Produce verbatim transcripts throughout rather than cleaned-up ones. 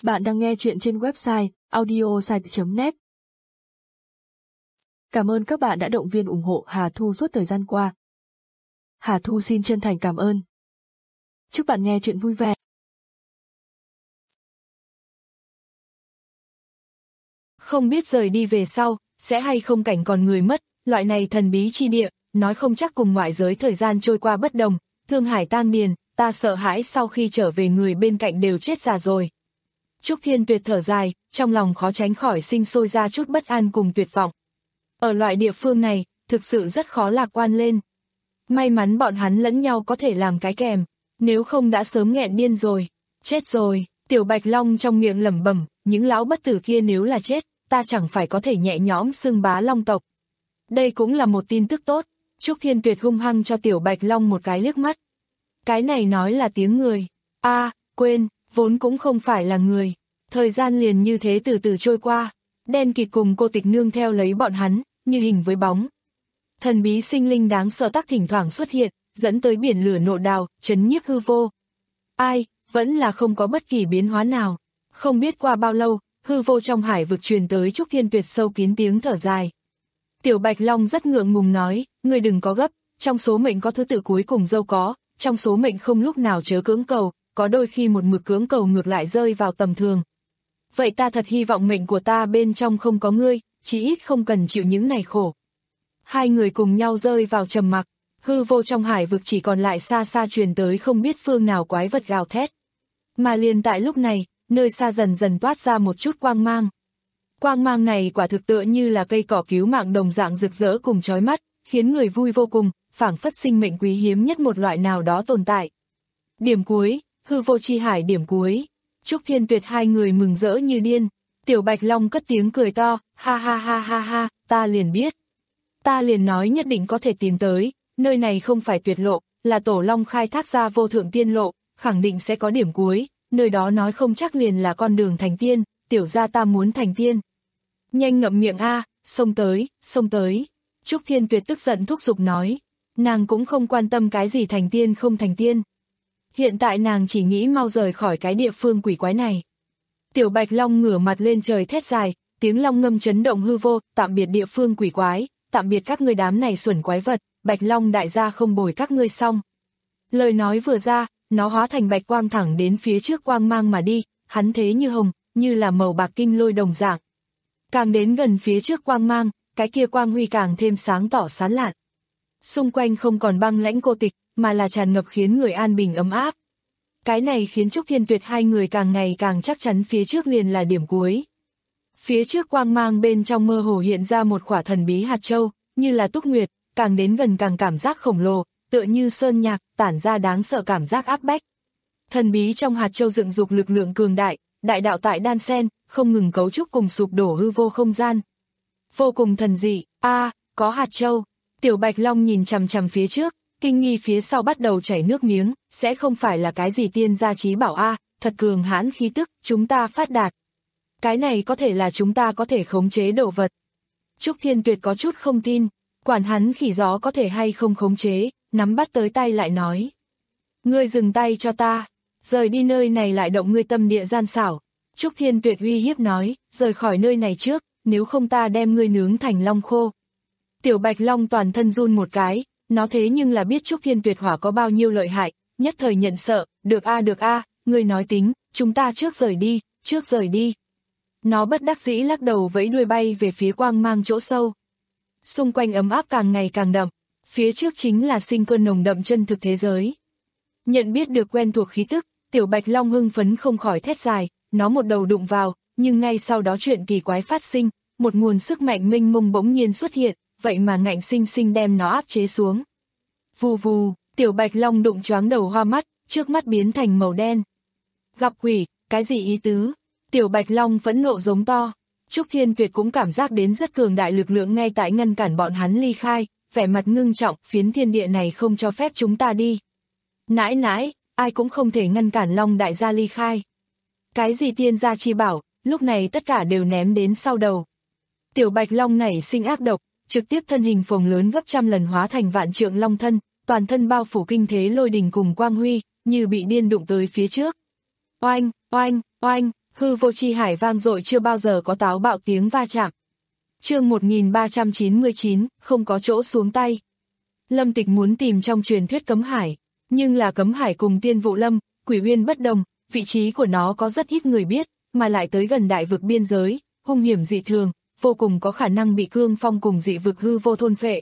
Bạn đang nghe chuyện trên website audiosite chấm net. Cảm ơn các bạn đã động viên ủng hộ Hà Thu suốt thời gian qua. Hà Thu xin chân thành cảm ơn. Chúc bạn nghe chuyện vui vẻ. Không biết rời đi về sau, sẽ hay không cảnh còn người mất, loại này thần bí chi địa, nói không chắc cùng ngoại giới thời gian trôi qua bất đồng, Thương Hải tang điền, ta sợ hãi sau khi trở về người bên cạnh đều chết già rồi. Trúc Thiên Tuyệt thở dài, trong lòng khó tránh khỏi sinh sôi ra chút bất an cùng tuyệt vọng. Ở loại địa phương này, thực sự rất khó lạc quan lên. May mắn bọn hắn lẫn nhau có thể làm cái kèm, nếu không đã sớm nghẹn điên rồi. Chết rồi, Tiểu Bạch Long trong miệng lẩm bẩm, những lão bất tử kia nếu là chết, ta chẳng phải có thể nhẹ nhõm xưng bá Long tộc. Đây cũng là một tin tức tốt, Trúc Thiên Tuyệt hung hăng cho Tiểu Bạch Long một cái liếc mắt. Cái này nói là tiếng người. A, à, quên, vốn cũng không phải là người. Thời gian liền như thế từ từ trôi qua, Đen Kịt cùng Cô Tịch nương theo lấy bọn hắn, như hình với bóng. Thần bí sinh linh đáng sợ tắc thỉnh thoảng xuất hiện, dẫn tới biển lửa nộ đào, chấn nhiếp hư vô. Ai, vẫn là không có bất kỳ biến hóa nào. Không biết qua bao lâu, hư vô trong hải vực truyền tới Trúc Thiên Tuyệt sâu kín tiếng thở dài. Tiểu Bạch Long rất ngượng ngùng nói, ngươi đừng có gấp, trong số mệnh có thứ tự cuối cùng dâu có, trong số mệnh không lúc nào chớ cưỡng cầu, có đôi khi một mực cưỡng cầu ngược lại rơi vào tầm thường. Vậy ta thật hy vọng mệnh của ta bên trong không có ngươi, chỉ ít không cần chịu những này khổ. Hai người cùng nhau rơi vào trầm mặc, hư vô trong hải vực chỉ còn lại xa xa truyền tới không biết phương nào quái vật gào thét. Mà liền tại lúc này, nơi xa dần dần toát ra một chút quang mang. Quang mang này quả thực tựa như là cây cỏ cứu mạng đồng dạng rực rỡ cùng chói mắt, khiến người vui vô cùng, phảng phất sinh mệnh quý hiếm nhất một loại nào đó tồn tại. Điểm cuối, hư vô chi hải điểm cuối. Trúc Thiên Tuyệt hai người mừng rỡ như điên. Tiểu Bạch Long cất tiếng cười to, ha ha ha ha ha, ta liền biết. Ta liền nói nhất định có thể tìm tới, nơi này không phải tuyệt lộ, là Tổ Long khai thác ra vô thượng tiên lộ, khẳng định sẽ có điểm cuối, nơi đó nói không chắc liền là con đường thành tiên, tiểu gia ta muốn thành tiên. Nhanh ngậm miệng a, xông tới, xông tới. Trúc Thiên Tuyệt tức giận thúc giục nói, nàng cũng không quan tâm cái gì thành tiên không thành tiên. Hiện tại nàng chỉ nghĩ mau rời khỏi cái địa phương quỷ quái này. Tiểu Bạch Long ngửa mặt lên trời thét dài, tiếng long ngâm chấn động hư vô, tạm biệt địa phương quỷ quái, tạm biệt các ngươi đám này xuẩn quái vật, Bạch Long đại gia không bồi các ngươi xong. Lời nói vừa ra, nó hóa thành bạch quang thẳng đến phía trước quang mang mà đi, hắn thế như hồng, như là màu bạc kinh lôi đồng dạng. Càng đến gần phía trước quang mang, cái kia quang huy càng thêm sáng tỏ sáng lạn. Xung quanh không còn băng lãnh cô tịch, mà là tràn ngập khiến người an bình ấm áp. Cái này khiến Trúc Thiên Tuyệt hai người càng ngày càng chắc chắn phía trước liền là điểm cuối. Phía trước quang mang bên trong mơ hồ hiện ra một quả thần bí hạt châu, như là túc nguyệt, càng đến gần càng cảm giác khổng lồ, tựa như sơn nhạc, tản ra đáng sợ cảm giác áp bách. Thần bí trong hạt châu dựng dục lực lượng cường đại, đại đạo tại đan sen, không ngừng cấu trúc cùng sụp đổ hư vô không gian. Vô cùng thần dị, a, có hạt châu. Tiểu Bạch Long nhìn chằm chằm phía trước, kinh nghi phía sau bắt đầu chảy nước miếng, sẽ không phải là cái gì tiên gia trí bảo a, thật cường hãn khí tức, chúng ta phát đạt. Cái này có thể là chúng ta có thể khống chế đồ vật. Trúc Thiên Tuyệt có chút không tin, quản hắn khỉ gió có thể hay không khống chế, nắm bắt tới tay lại nói. Ngươi dừng tay cho ta, rời đi nơi này lại động ngươi tâm địa gian xảo. Trúc Thiên Tuyệt uy hiếp nói, rời khỏi nơi này trước, nếu không ta đem ngươi nướng thành long khô. Tiểu Bạch Long toàn thân run một cái, nó thế nhưng là biết Trúc Thiên Tuyệt hỏa có bao nhiêu lợi hại, nhất thời nhận sợ, được a được a, ngươi nói tính, chúng ta trước rời đi, trước rời đi. Nó bất đắc dĩ lắc đầu vẫy đuôi bay về phía quang mang chỗ sâu. Xung quanh ấm áp càng ngày càng đậm, phía trước chính là sinh cơ nồng đậm chân thực thế giới. Nhận biết được quen thuộc khí tức, Tiểu Bạch Long hưng phấn không khỏi thét dài, nó một đầu đụng vào, nhưng ngay sau đó chuyện kỳ quái phát sinh, một nguồn sức mạnh mênh mông bỗng nhiên xuất hiện, vậy mà ngạnh sinh sinh đem nó áp chế xuống. Vù vù, Tiểu Bạch Long đụng choáng đầu hoa mắt, trước mắt biến thành màu đen. Gặp quỷ, cái gì ý tứ? Tiểu Bạch Long phẫn nộ giống to. Trúc Thiên Tuyệt cũng cảm giác đến rất cường đại lực lượng ngay tại ngăn cản bọn hắn ly khai, vẻ mặt ngưng trọng, phiến thiên địa này không cho phép chúng ta đi. Nãi nãi, ai cũng không thể ngăn cản Long đại gia ly khai. Cái gì tiên gia chi bảo, lúc này tất cả đều ném đến sau đầu. Tiểu Bạch Long nảy sinh ác độc, trực tiếp thân hình phồng lớn gấp trăm lần hóa thành vạn trượng long thân, toàn thân bao phủ kinh thế lôi đình cùng quang huy, như bị điên đụng tới phía trước. Oanh, oanh, oanh, Hư vô chi hải vang dội chưa bao giờ có táo bạo tiếng va chạm. Chương một nghìn ba trăm chín mươi chín, không có chỗ xuống tay. Lâm Tịch muốn tìm trong truyền thuyết cấm hải, nhưng là cấm hải cùng Tiên Vụ Lâm, Quỷ Uyên bất đồng, vị trí của nó có rất ít người biết, mà lại tới gần đại vực biên giới, hung hiểm dị thường, vô cùng có khả năng bị cương phong cùng dị vực hư vô thôn phệ.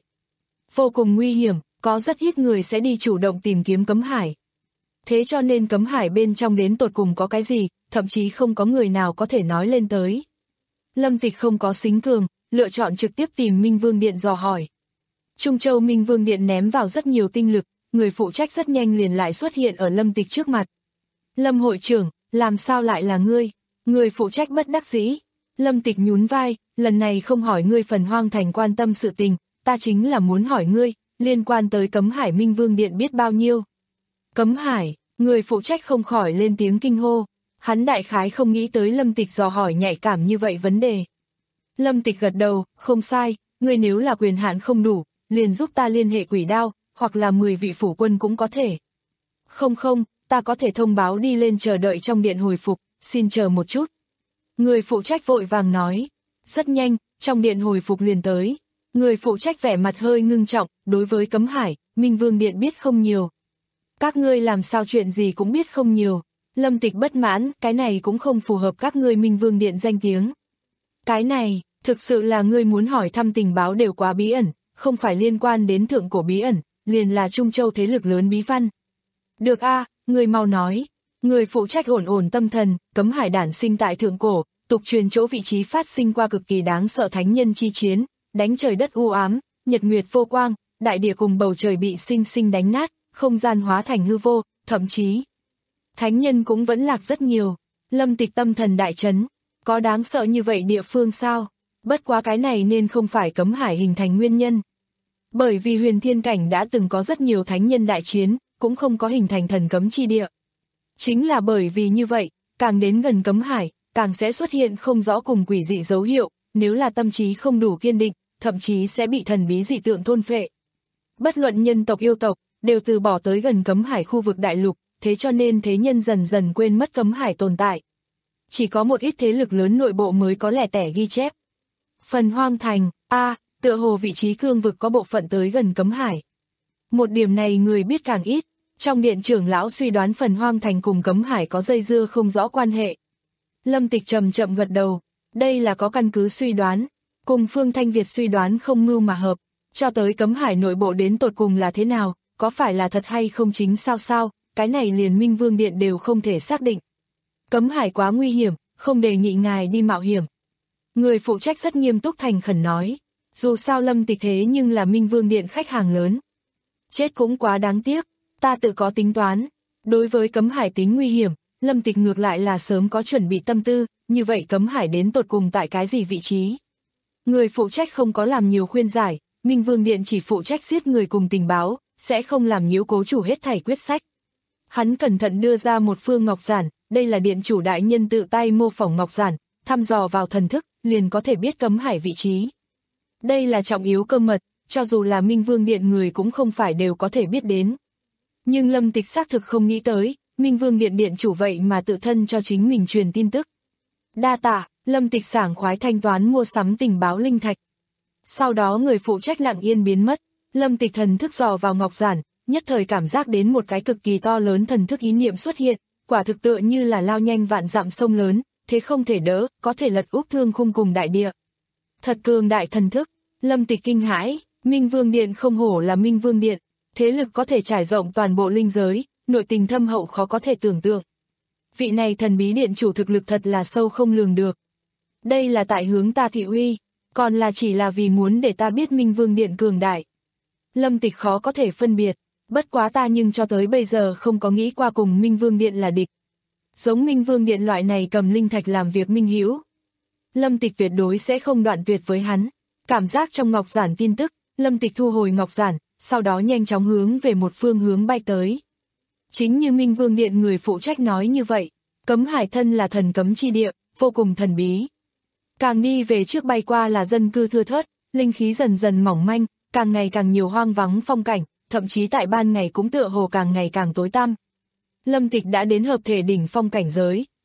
Vô cùng nguy hiểm, có rất ít người sẽ đi chủ động tìm kiếm cấm hải. Thế cho nên cấm hải bên trong đến tột cùng có cái gì, thậm chí không có người nào có thể nói lên tới. Lâm Tịch không có xính cường, lựa chọn trực tiếp tìm Minh Vương Điện dò hỏi. Trung Châu Minh Vương Điện ném vào rất nhiều tinh lực, người phụ trách rất nhanh liền lại xuất hiện ở Lâm Tịch trước mặt. Lâm hội trưởng, làm sao lại là ngươi? Người phụ trách bất đắc dĩ. Lâm Tịch nhún vai, lần này không hỏi ngươi phần hoang thành quan tâm sự tình, ta chính là muốn hỏi ngươi, liên quan tới cấm hải Minh Vương Điện biết bao nhiêu. Cấm hải, người phụ trách không khỏi lên tiếng kinh hô, hắn đại khái không nghĩ tới Lâm Tịch dò hỏi nhạy cảm như vậy vấn đề. Lâm Tịch gật đầu, không sai, ngươi nếu là quyền hạn không đủ, liền giúp ta liên hệ Quỷ Đao, hoặc là mười vị phủ quân cũng có thể. Không không, ta có thể thông báo đi lên chờ đợi trong điện hồi phục, xin chờ một chút. Người phụ trách vội vàng nói, rất nhanh, trong điện hồi phục liền tới. Người phụ trách vẻ mặt hơi ngưng trọng, đối với cấm hải, Minh Vương Điện biết không nhiều. Các ngươi làm sao chuyện gì cũng biết không nhiều. Lâm Tịch bất mãn, cái này cũng không phù hợp các ngươi Minh Vương Điện danh tiếng. Cái này, thực sự là ngươi muốn hỏi thăm tình báo đều quá bí ẩn, không phải liên quan đến thượng cổ bí ẩn, liền là Trung Châu thế lực lớn bí văn. Được a, ngươi mau nói. Người phụ trách ổn ổn tâm thần, cấm hải đản sinh tại thượng cổ, tục truyền chỗ vị trí phát sinh qua cực kỳ đáng sợ thánh nhân chi chiến, đánh trời đất u ám, nhật nguyệt vô quang, đại địa cùng bầu trời bị sinh sinh đánh nát, không gian hóa thành hư vô, thậm chí thánh nhân cũng vẫn lạc rất nhiều. Lâm Tịch tâm thần đại chấn, có đáng sợ như vậy địa phương sao? Bất quá cái này nên không phải cấm hải hình thành nguyên nhân. Bởi vì huyền thiên cảnh đã từng có rất nhiều thánh nhân đại chiến, cũng không có hình thành thần cấm chi địa. Chính là bởi vì như vậy, càng đến gần cấm hải, càng sẽ xuất hiện không rõ cùng quỷ dị dấu hiệu, nếu là tâm trí không đủ kiên định, thậm chí sẽ bị thần bí dị tượng thôn phệ. Bất luận nhân tộc yêu tộc, đều từ bỏ tới gần cấm hải khu vực đại lục, thế cho nên thế nhân dần dần quên mất cấm hải tồn tại. Chỉ có một ít thế lực lớn nội bộ mới có lẻ tẻ ghi chép. Phần hoang thành, a, tựa hồ vị trí cương vực có bộ phận tới gần cấm hải. Một điểm này người biết càng ít, trong điện trưởng lão suy đoán phần hoang thành cùng cấm hải có dây dưa không rõ quan hệ. Lâm Tịch chậm chậm gật đầu, đây là có căn cứ suy đoán, cùng Phương Thanh Việt suy đoán không mưu mà hợp, cho tới cấm hải nội bộ đến tột cùng là thế nào, có phải là thật hay không chính sao sao, cái này liền Minh Vương Điện đều không thể xác định. Cấm hải quá nguy hiểm, không đề nghị ngài đi mạo hiểm. Người phụ trách rất nghiêm túc thành khẩn nói, dù sao Lâm Tịch thế nhưng là Minh Vương Điện khách hàng lớn. Chết cũng quá đáng tiếc, ta tự có tính toán. Đối với cấm hải tính nguy hiểm, Lâm Tịch ngược lại là sớm có chuẩn bị tâm tư, như vậy cấm hải đến tột cùng tại cái gì vị trí. Người phụ trách không có làm nhiều khuyên giải, Minh Vương Điện chỉ phụ trách giết người cùng tình báo, sẽ không làm nhiễu cố chủ hết thảy quyết sách. Hắn cẩn thận đưa ra một phương ngọc giản, đây là điện chủ đại nhân tự tay mô phỏng ngọc giản, thăm dò vào thần thức, liền có thể biết cấm hải vị trí. Đây là trọng yếu cơ mật, cho dù là Minh Vương Điện người cũng không phải đều có thể biết đến. Nhưng Lâm Tịch xác thực không nghĩ tới, Minh Vương Điện điện chủ vậy mà tự thân cho chính mình truyền tin tức. Đa tạ, Lâm Tịch sảng khoái thanh toán mua sắm tình báo linh thạch. Sau đó người phụ trách lặng yên biến mất, Lâm Tịch thần thức dò vào ngọc giản, nhất thời cảm giác đến một cái cực kỳ to lớn thần thức ý niệm xuất hiện, quả thực tựa như là lao nhanh vạn dặm sông lớn, thế không thể đỡ, có thể lật úp thương khung cùng đại địa. Thật cường đại thần thức, Lâm Tịch kinh hãi, Minh Vương Điện không hổ là Minh Vương Điện, thế lực có thể trải rộng toàn bộ linh giới, nội tình thâm hậu khó có thể tưởng tượng. Vị này thần bí điện chủ thực lực thật là sâu không lường được. Đây là tại hướng ta thị uy, còn là chỉ là vì muốn để ta biết Minh Vương Điện cường đại. Lâm Tịch khó có thể phân biệt, bất quá ta nhưng cho tới bây giờ không có nghĩ qua cùng Minh Vương Điện là địch. Giống Minh Vương Điện loại này cầm linh thạch làm việc minh hữu, Lâm Tịch tuyệt đối sẽ không đoạn tuyệt với hắn. Cảm giác trong ngọc giản tin tức, Lâm Tịch thu hồi ngọc giản, sau đó nhanh chóng hướng về một phương hướng bay tới. Chính như Minh Vương Điện người phụ trách nói như vậy, cấm hải thân là thần cấm chi địa, vô cùng thần bí. Càng đi về trước bay qua là dân cư thưa thớt, linh khí dần dần mỏng manh, càng ngày càng nhiều hoang vắng phong cảnh, thậm chí tại ban ngày cũng tựa hồ càng ngày càng tối tăm. Lâm Tịch đã đến hợp thể đỉnh phong cảnh giới,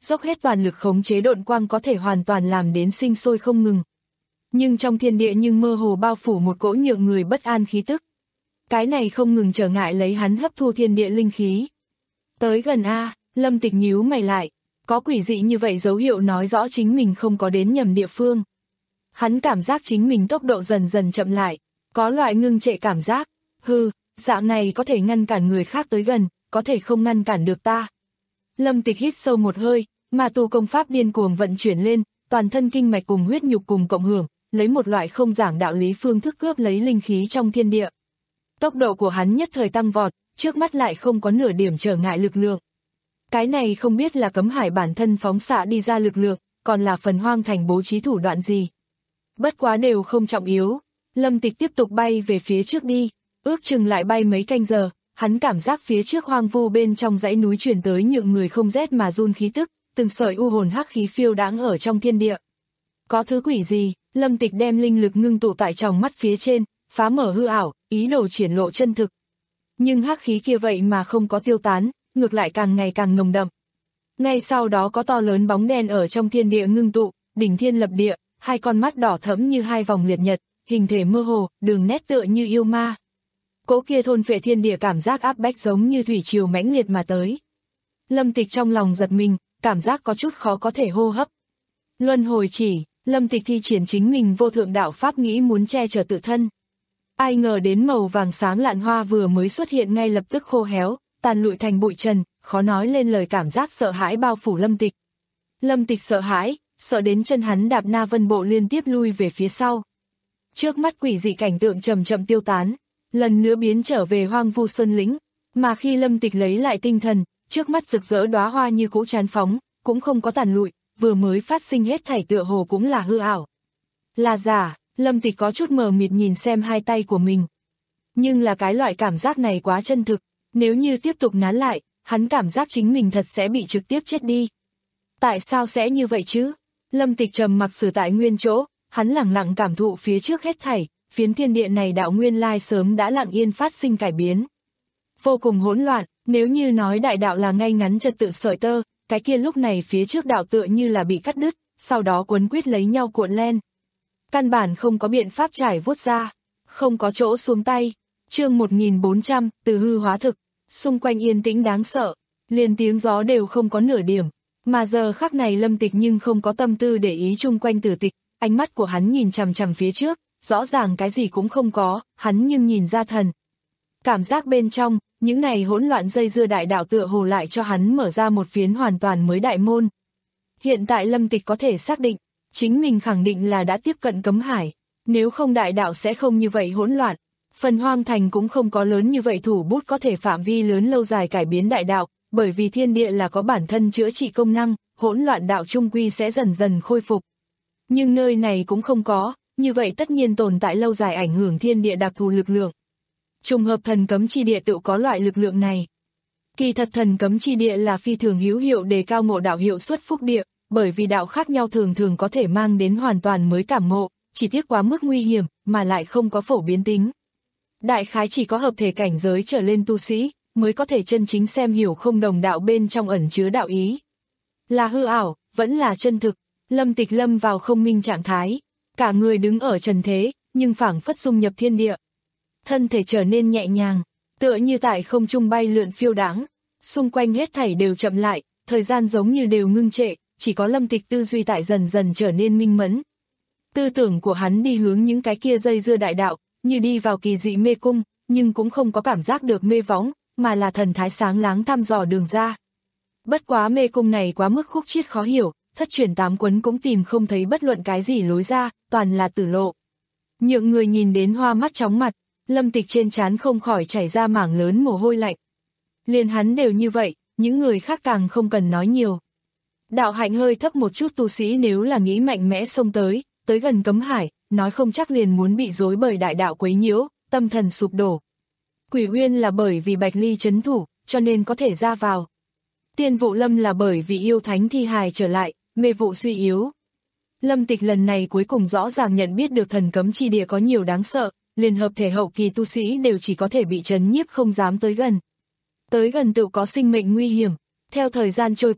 dốc hết toàn lực khống chế độn quang có thể hoàn toàn làm đến sinh sôi không ngừng. Nhưng trong thiên địa nhưng mơ hồ bao phủ một cỗ nhượng người bất an khí tức. Cái này không ngừng trở ngại lấy hắn hấp thu thiên địa linh khí. Tới gần a, Lâm Tịch nhíu mày lại, có quỷ dị như vậy dấu hiệu nói rõ chính mình không có đến nhầm địa phương. Hắn cảm giác chính mình tốc độ dần dần chậm lại, có loại ngưng trệ cảm giác, hừ, dạng này có thể ngăn cản người khác tới gần, có thể không ngăn cản được ta. Lâm Tịch hít sâu một hơi, mà tu công pháp điên cuồng vận chuyển lên, toàn thân kinh mạch cùng huyết nhục cùng cộng hưởng, lấy một loại không giảng đạo lý phương thức cướp lấy linh khí trong thiên địa. Tốc độ của hắn nhất thời tăng vọt, trước mắt lại không có nửa điểm trở ngại lực lượng. Cái này không biết là Cấm Hải bản thân phóng xạ đi ra lực lượng, còn là Phần Hoang Thành bố trí thủ đoạn gì. Bất quá đều không trọng yếu, Lâm Tịch tiếp tục bay về phía trước đi, ước chừng lại bay mấy canh giờ, hắn cảm giác phía trước hoang vu bên trong dãy núi truyền tới nhượng người không rét mà run khí tức, từng sợi u hồn hắc khí phiêu đãng ở trong thiên địa. Có thứ quỷ gì? Lâm Tịch đem linh lực ngưng tụ tại tròng mắt phía trên, phá mở hư ảo, ý đồ triển lộ chân thực. Nhưng hắc khí kia vậy mà không có tiêu tán, ngược lại càng ngày càng nồng đậm. Ngay sau đó có to lớn bóng đen ở trong thiên địa ngưng tụ, đỉnh thiên lập địa, hai con mắt đỏ thẫm như hai vòng liệt nhật, hình thể mơ hồ, đường nét tựa như yêu ma. Cỗ kia thôn phệ thiên địa cảm giác áp bách giống như thủy triều mãnh liệt mà tới. Lâm Tịch trong lòng giật mình, cảm giác có chút khó có thể hô hấp. Luân hồi chỉ, Lâm Tịch thi triển chính mình vô thượng đạo pháp nghĩ muốn che chở tự thân. Ai ngờ đến màu vàng sáng lạn hoa vừa mới xuất hiện ngay lập tức khô héo, tàn lụi thành bụi trần, khó nói lên lời cảm giác sợ hãi bao phủ Lâm Tịch. Lâm Tịch sợ hãi, sợ đến chân hắn đạp na vân bộ liên tiếp lui về phía sau. Trước mắt quỷ dị cảnh tượng chậm chậm tiêu tán, lần nữa biến trở về hoang vu sơn lĩnh, mà khi Lâm Tịch lấy lại tinh thần, trước mắt rực rỡ đóa hoa như cũ chán phóng, cũng không có tàn lụi, vừa mới phát sinh hết thảy tựa hồ cũng là hư ảo. Là giả, Lâm Tịch có chút mờ mịt nhìn xem hai tay của mình. Nhưng là cái loại cảm giác này quá chân thực, nếu như tiếp tục nán lại, hắn cảm giác chính mình thật sẽ bị trực tiếp chết đi. Tại sao sẽ như vậy chứ? Lâm Tịch trầm mặc xử tại nguyên chỗ, hắn lẳng lặng cảm thụ phía trước hết thảy, phiến thiên địa này đạo nguyên lai sớm đã lặng yên phát sinh cải biến. Vô cùng hỗn loạn, nếu như nói đại đạo là ngay ngắn trật tự sợi tơ, cái kia lúc này phía trước đạo tựa như là bị cắt đứt, sau đó quấn quýt lấy nhau cuộn len. Căn bản không có biện pháp trải vuốt ra, không có chỗ xuống tay. Chương một nghìn bốn trăm, từ hư hóa thực, xung quanh yên tĩnh đáng sợ, liền tiếng gió đều không có nửa điểm, mà giờ khắc này Lâm Tịch nhưng không có tâm tư để ý chung quanh Tử Tịch, ánh mắt của hắn nhìn chằm chằm phía trước, rõ ràng cái gì cũng không có, hắn nhưng nhìn ra thần. Cảm giác bên trong, những này hỗn loạn dây dưa đại đạo tựa hồ lại cho hắn mở ra một phiến hoàn toàn mới đại môn. Hiện tại Lâm Tịch có thể xác định, chính mình khẳng định là đã tiếp cận Cấm Hải, nếu không đại đạo sẽ không như vậy hỗn loạn. Phần Hoang Thành cũng không có lớn như vậy thủ bút có thể phạm vi lớn lâu dài cải biến đại đạo, bởi vì thiên địa là có bản thân chữa trị công năng, hỗn loạn đạo trung quy sẽ dần dần khôi phục. Nhưng nơi này cũng không có, như vậy tất nhiên tồn tại lâu dài ảnh hưởng thiên địa đặc thù lực lượng. Trùng hợp thần cấm chi địa tự có loại lực lượng này. Kỳ thật thần cấm chi địa là phi thường hữu hiệu đề cao ngộ đạo hiệu suất phúc địa, bởi vì đạo khác nhau thường thường có thể mang đến hoàn toàn mới cảm ngộ, chỉ tiếc quá mức nguy hiểm, mà lại không có phổ biến tính. Đại khái chỉ có hợp thể cảnh giới trở lên tu sĩ, mới có thể chân chính xem hiểu không đồng đạo bên trong ẩn chứa đạo ý. Là hư ảo, vẫn là chân thực, Lâm Tịch lâm vào không minh trạng thái, cả người đứng ở trần thế, nhưng phảng phất dung nhập thiên địa. Thân thể trở nên nhẹ nhàng, tựa như tại không trung bay lượn phiêu đáng, xung quanh hết thảy đều chậm lại, thời gian giống như đều ngưng trệ, chỉ có Lâm Tịch tư duy tại dần dần trở nên minh mẫn. Tư tưởng của hắn đi hướng những cái kia dây dưa đại đạo, như đi vào kỳ dị mê cung, nhưng cũng không có cảm giác được mê võng, mà là thần thái sáng láng thăm dò đường ra. Bất quá mê cung này quá mức khúc chiết khó hiểu, thất truyền tám quấn cũng tìm không thấy bất luận cái gì lối ra, toàn là tử lộ. Nhượng người nhìn đến hoa mắt chóng mặt, Lâm Tịch trên trán không khỏi chảy ra mảng lớn mồ hôi lạnh. Liền hắn đều như vậy, những người khác càng không cần nói nhiều. Đạo hạnh hơi thấp một chút tu sĩ nếu là nghĩ mạnh mẽ xông tới, tới gần Cấm Hải, nói không chắc liền muốn bị rối bởi đại đạo quấy nhiễu, tâm thần sụp đổ. Quỷ Uyên là bởi vì Bạch Ly trấn thủ, cho nên có thể ra vào. Tiên Vụ Lâm là bởi vì yêu thánh thi hài trở lại, mê vụ suy yếu. Lâm Tịch lần này cuối cùng rõ ràng nhận biết được thần cấm chi địa có nhiều đáng sợ, liền hợp thể hậu kỳ tu sĩ đều chỉ có thể bị trấn nhiếp không dám tới gần. Tới gần tự có sinh mệnh nguy hiểm, theo thời gian trôi qua,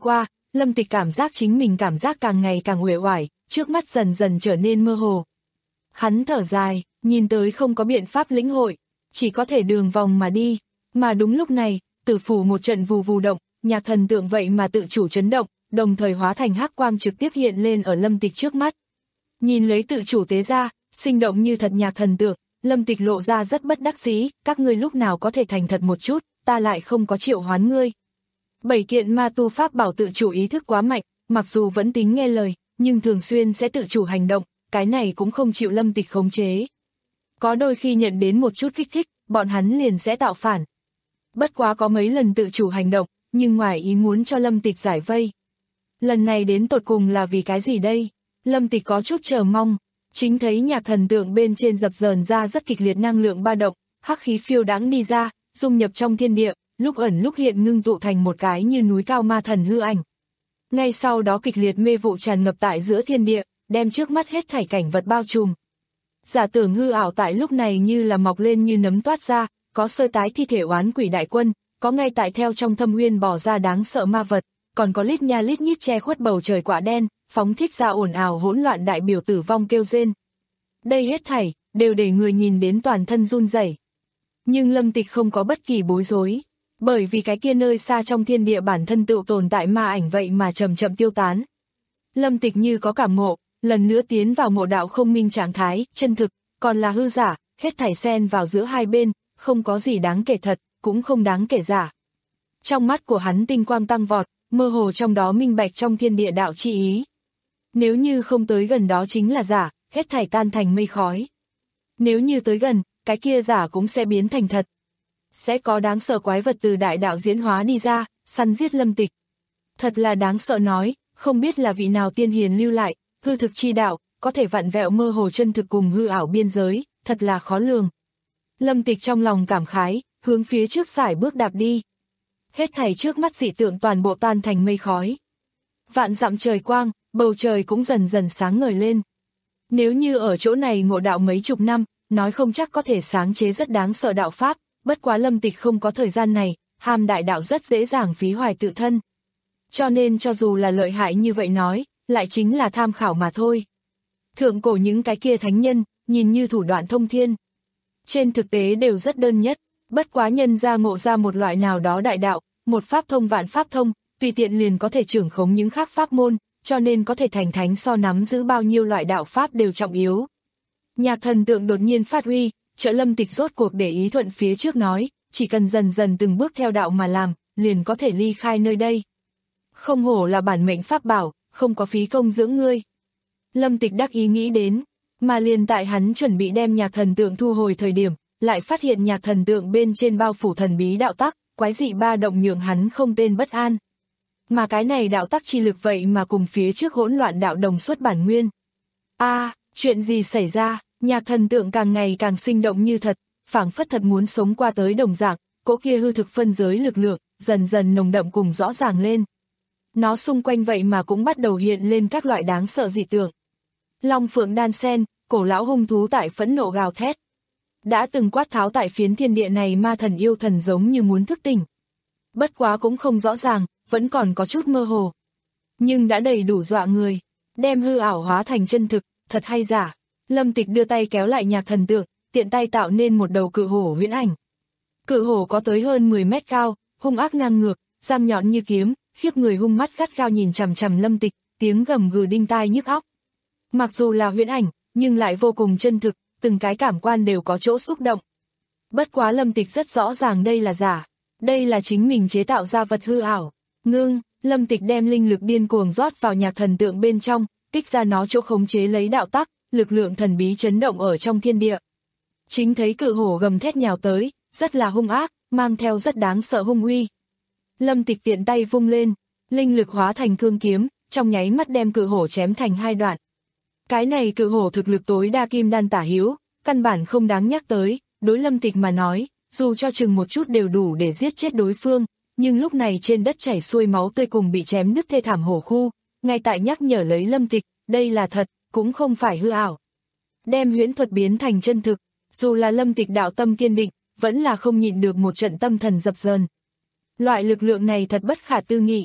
Lâm Tịch cảm giác chính mình cảm giác càng ngày càng uể oải, trước mắt dần dần trở nên mơ hồ. Hắn thở dài, nhìn tới không có biện pháp lĩnh hội, chỉ có thể đường vòng mà đi. Mà đúng lúc này, tử phủ một trận vù vù động, nhạc thần tượng vậy mà tự chủ chấn động, đồng thời hóa thành hắc quang trực tiếp hiện lên ở Lâm Tịch trước mắt. Nhìn lấy tự chủ tế ra, sinh động như thật nhạc thần tượng, Lâm Tịch lộ ra rất bất đắc dĩ, các ngươi lúc nào có thể thành thật một chút, ta lại không có triệu hoán ngươi. Bảy kiện ma tu pháp bảo tự chủ ý thức quá mạnh, mặc dù vẫn tính nghe lời, nhưng thường xuyên sẽ tự chủ hành động, cái này cũng không chịu Lâm Tịch khống chế. Có đôi khi nhận đến một chút kích thích, bọn hắn liền sẽ tạo phản. Bất quá có mấy lần tự chủ hành động, nhưng ngoài ý muốn cho Lâm Tịch giải vây. Lần này đến tột cùng là vì cái gì đây? Lâm Tịch có chút chờ mong, chính thấy nhạc thần tượng bên trên dập dờn ra rất kịch liệt năng lượng ba động, hắc khí phiêu đãng đi ra, dung nhập trong thiên địa, lúc ẩn lúc hiện ngưng tụ thành một cái như núi cao ma thần hư ảnh. Ngay sau đó kịch liệt mê vụ tràn ngập tại giữa thiên địa, đem trước mắt hết thảy cảnh vật bao trùm. Giả tưởng hư ảo tại lúc này như là mọc lên như nấm toát ra, có sơ tái thi thể oán quỷ đại quân, có ngay tại theo trong thâm uyên bò ra đáng sợ ma vật, còn có lít nha lít nhít che khuất bầu trời quả đen, phóng thích ra ồn ào hỗn loạn đại biểu tử vong kêu rên. Đây hết thảy, đều để người nhìn đến toàn thân run rẩy. Nhưng Lâm Tịch không có bất kỳ bối rối, bởi vì cái kia nơi xa trong thiên địa bản thân tự tồn tại ma ảnh vậy mà chậm chậm tiêu tán. Lâm Tịch như có cảm ngộ, lần nữa tiến vào ngộ đạo không minh trạng thái, chân thực, còn là hư giả, hết thảy xen vào giữa hai bên, không có gì đáng kể thật, cũng không đáng kể giả. Trong mắt của hắn tinh quang tăng vọt, mơ hồ trong đó minh bạch trong thiên địa đạo chi ý. Nếu như không tới gần đó chính là giả, hết thảy tan thành mây khói. Nếu như tới gần, cái kia giả cũng sẽ biến thành thật. Sẽ có đáng sợ quái vật từ đại đạo diễn hóa đi ra, săn giết Lâm Tịch. Thật là đáng sợ nói, không biết là vị nào tiên hiền lưu lại, hư thực chi đạo, có thể vặn vẹo mơ hồ chân thực cùng hư ảo biên giới, thật là khó lường. Lâm Tịch trong lòng cảm khái, hướng phía trước sải bước đạp đi. Hết thảy trước mắt dị tượng toàn bộ tan thành mây khói. Vạn dặm trời quang, bầu trời cũng dần dần sáng ngời lên. Nếu như ở chỗ này ngộ đạo mấy chục năm, nói không chắc có thể sáng chế rất đáng sợ đạo pháp, bất quá Lâm Tịch không có thời gian này, ham đại đạo rất dễ dàng phí hoài tự thân. Cho nên cho dù là lợi hại như vậy nói, lại chính là tham khảo mà thôi. Thượng cổ những cái kia thánh nhân, nhìn như thủ đoạn thông thiên. Trên thực tế đều rất đơn nhất, bất quá nhân ra ngộ ra một loại nào đó đại đạo, một pháp thông vạn pháp thông, tùy tiện liền có thể trưởng khống những khác pháp môn, cho nên có thể thành thánh so nắm giữ bao nhiêu loại đạo pháp đều trọng yếu. Nhạc thần tượng đột nhiên phát huy, trợ Lâm Tịch rốt cuộc để ý thuận phía trước nói, chỉ cần dần dần từng bước theo đạo mà làm, liền có thể ly khai nơi đây. Không hổ là bản mệnh pháp bảo, không có phí công dưỡng ngươi. Lâm Tịch đắc ý nghĩ đến, mà liền tại hắn chuẩn bị đem nhạc thần tượng thu hồi thời điểm, lại phát hiện nhạc thần tượng bên trên bao phủ thần bí đạo tắc, quái dị ba động nhượng hắn không tên bất an. Mà cái này đạo tắc chi lực vậy mà cùng phía trước hỗn loạn đạo đồng xuất bản nguyên. A, à, chuyện gì xảy ra? Nhạc thần tượng càng ngày càng sinh động như thật, phảng phất thật muốn sống qua tới đồng dạng, cỗ kia hư thực phân giới lực lượng, dần dần nồng đậm cùng rõ ràng lên. Nó xung quanh vậy mà cũng bắt đầu hiện lên các loại đáng sợ dị tượng. Long phượng đan sen, cổ lão hung thú tại phẫn nộ gào thét. Đã từng quát tháo tại phiến thiên địa này ma thần yêu thần giống như muốn thức tỉnh. Bất quá cũng không rõ ràng, vẫn còn có chút mơ hồ. Nhưng đã đầy đủ dọa người, đem hư ảo hóa thành chân thực, thật hay giả. Lâm Tịch đưa tay kéo lại nhạc thần tượng, tiện tay tạo nên một đầu cự hổ huyễn ảnh. Cự hổ có tới hơn mười mét cao, hung ác ngang ngược, răng nhọn như kiếm, khiếp người hung mắt gắt gao nhìn chằm chằm Lâm Tịch, tiếng gầm gừ đinh tai nhức óc. Mặc dù là huyễn ảnh, nhưng lại vô cùng chân thực, từng cái cảm quan đều có chỗ xúc động. Bất quá Lâm Tịch rất rõ ràng đây là giả, đây là chính mình chế tạo ra vật hư ảo. Ngưng, Lâm Tịch đem linh lực điên cuồng rót vào nhạc thần tượng bên trong, kích ra nó chỗ khống chế lấy đạo tắc, lực lượng thần bí chấn động ở trong thiên địa. Chính thấy cự hổ gầm thét nhào tới, rất là hung ác, mang theo rất đáng sợ hung uy. Lâm Tịch tiện tay vung lên, linh lực hóa thành cương kiếm, trong nháy mắt đem cự hổ chém thành hai đoạn. Cái này cự hổ thực lực tối đa kim đan tả hữu, căn bản không đáng nhắc tới, đối Lâm Tịch mà nói, dù cho chừng một chút đều đủ để giết chết đối phương, nhưng lúc này trên đất chảy xuôi máu tươi cùng bị chém nứt thê thảm hổ khu, ngay tại nhắc nhở lấy Lâm Tịch, đây là thật, cũng không phải hư ảo. Đem huyễn thuật biến thành chân thực, dù là Lâm Tịch đạo tâm kiên định, vẫn là không nhịn được một trận tâm thần dập dờn. Loại lực lượng này thật bất khả tư nghị,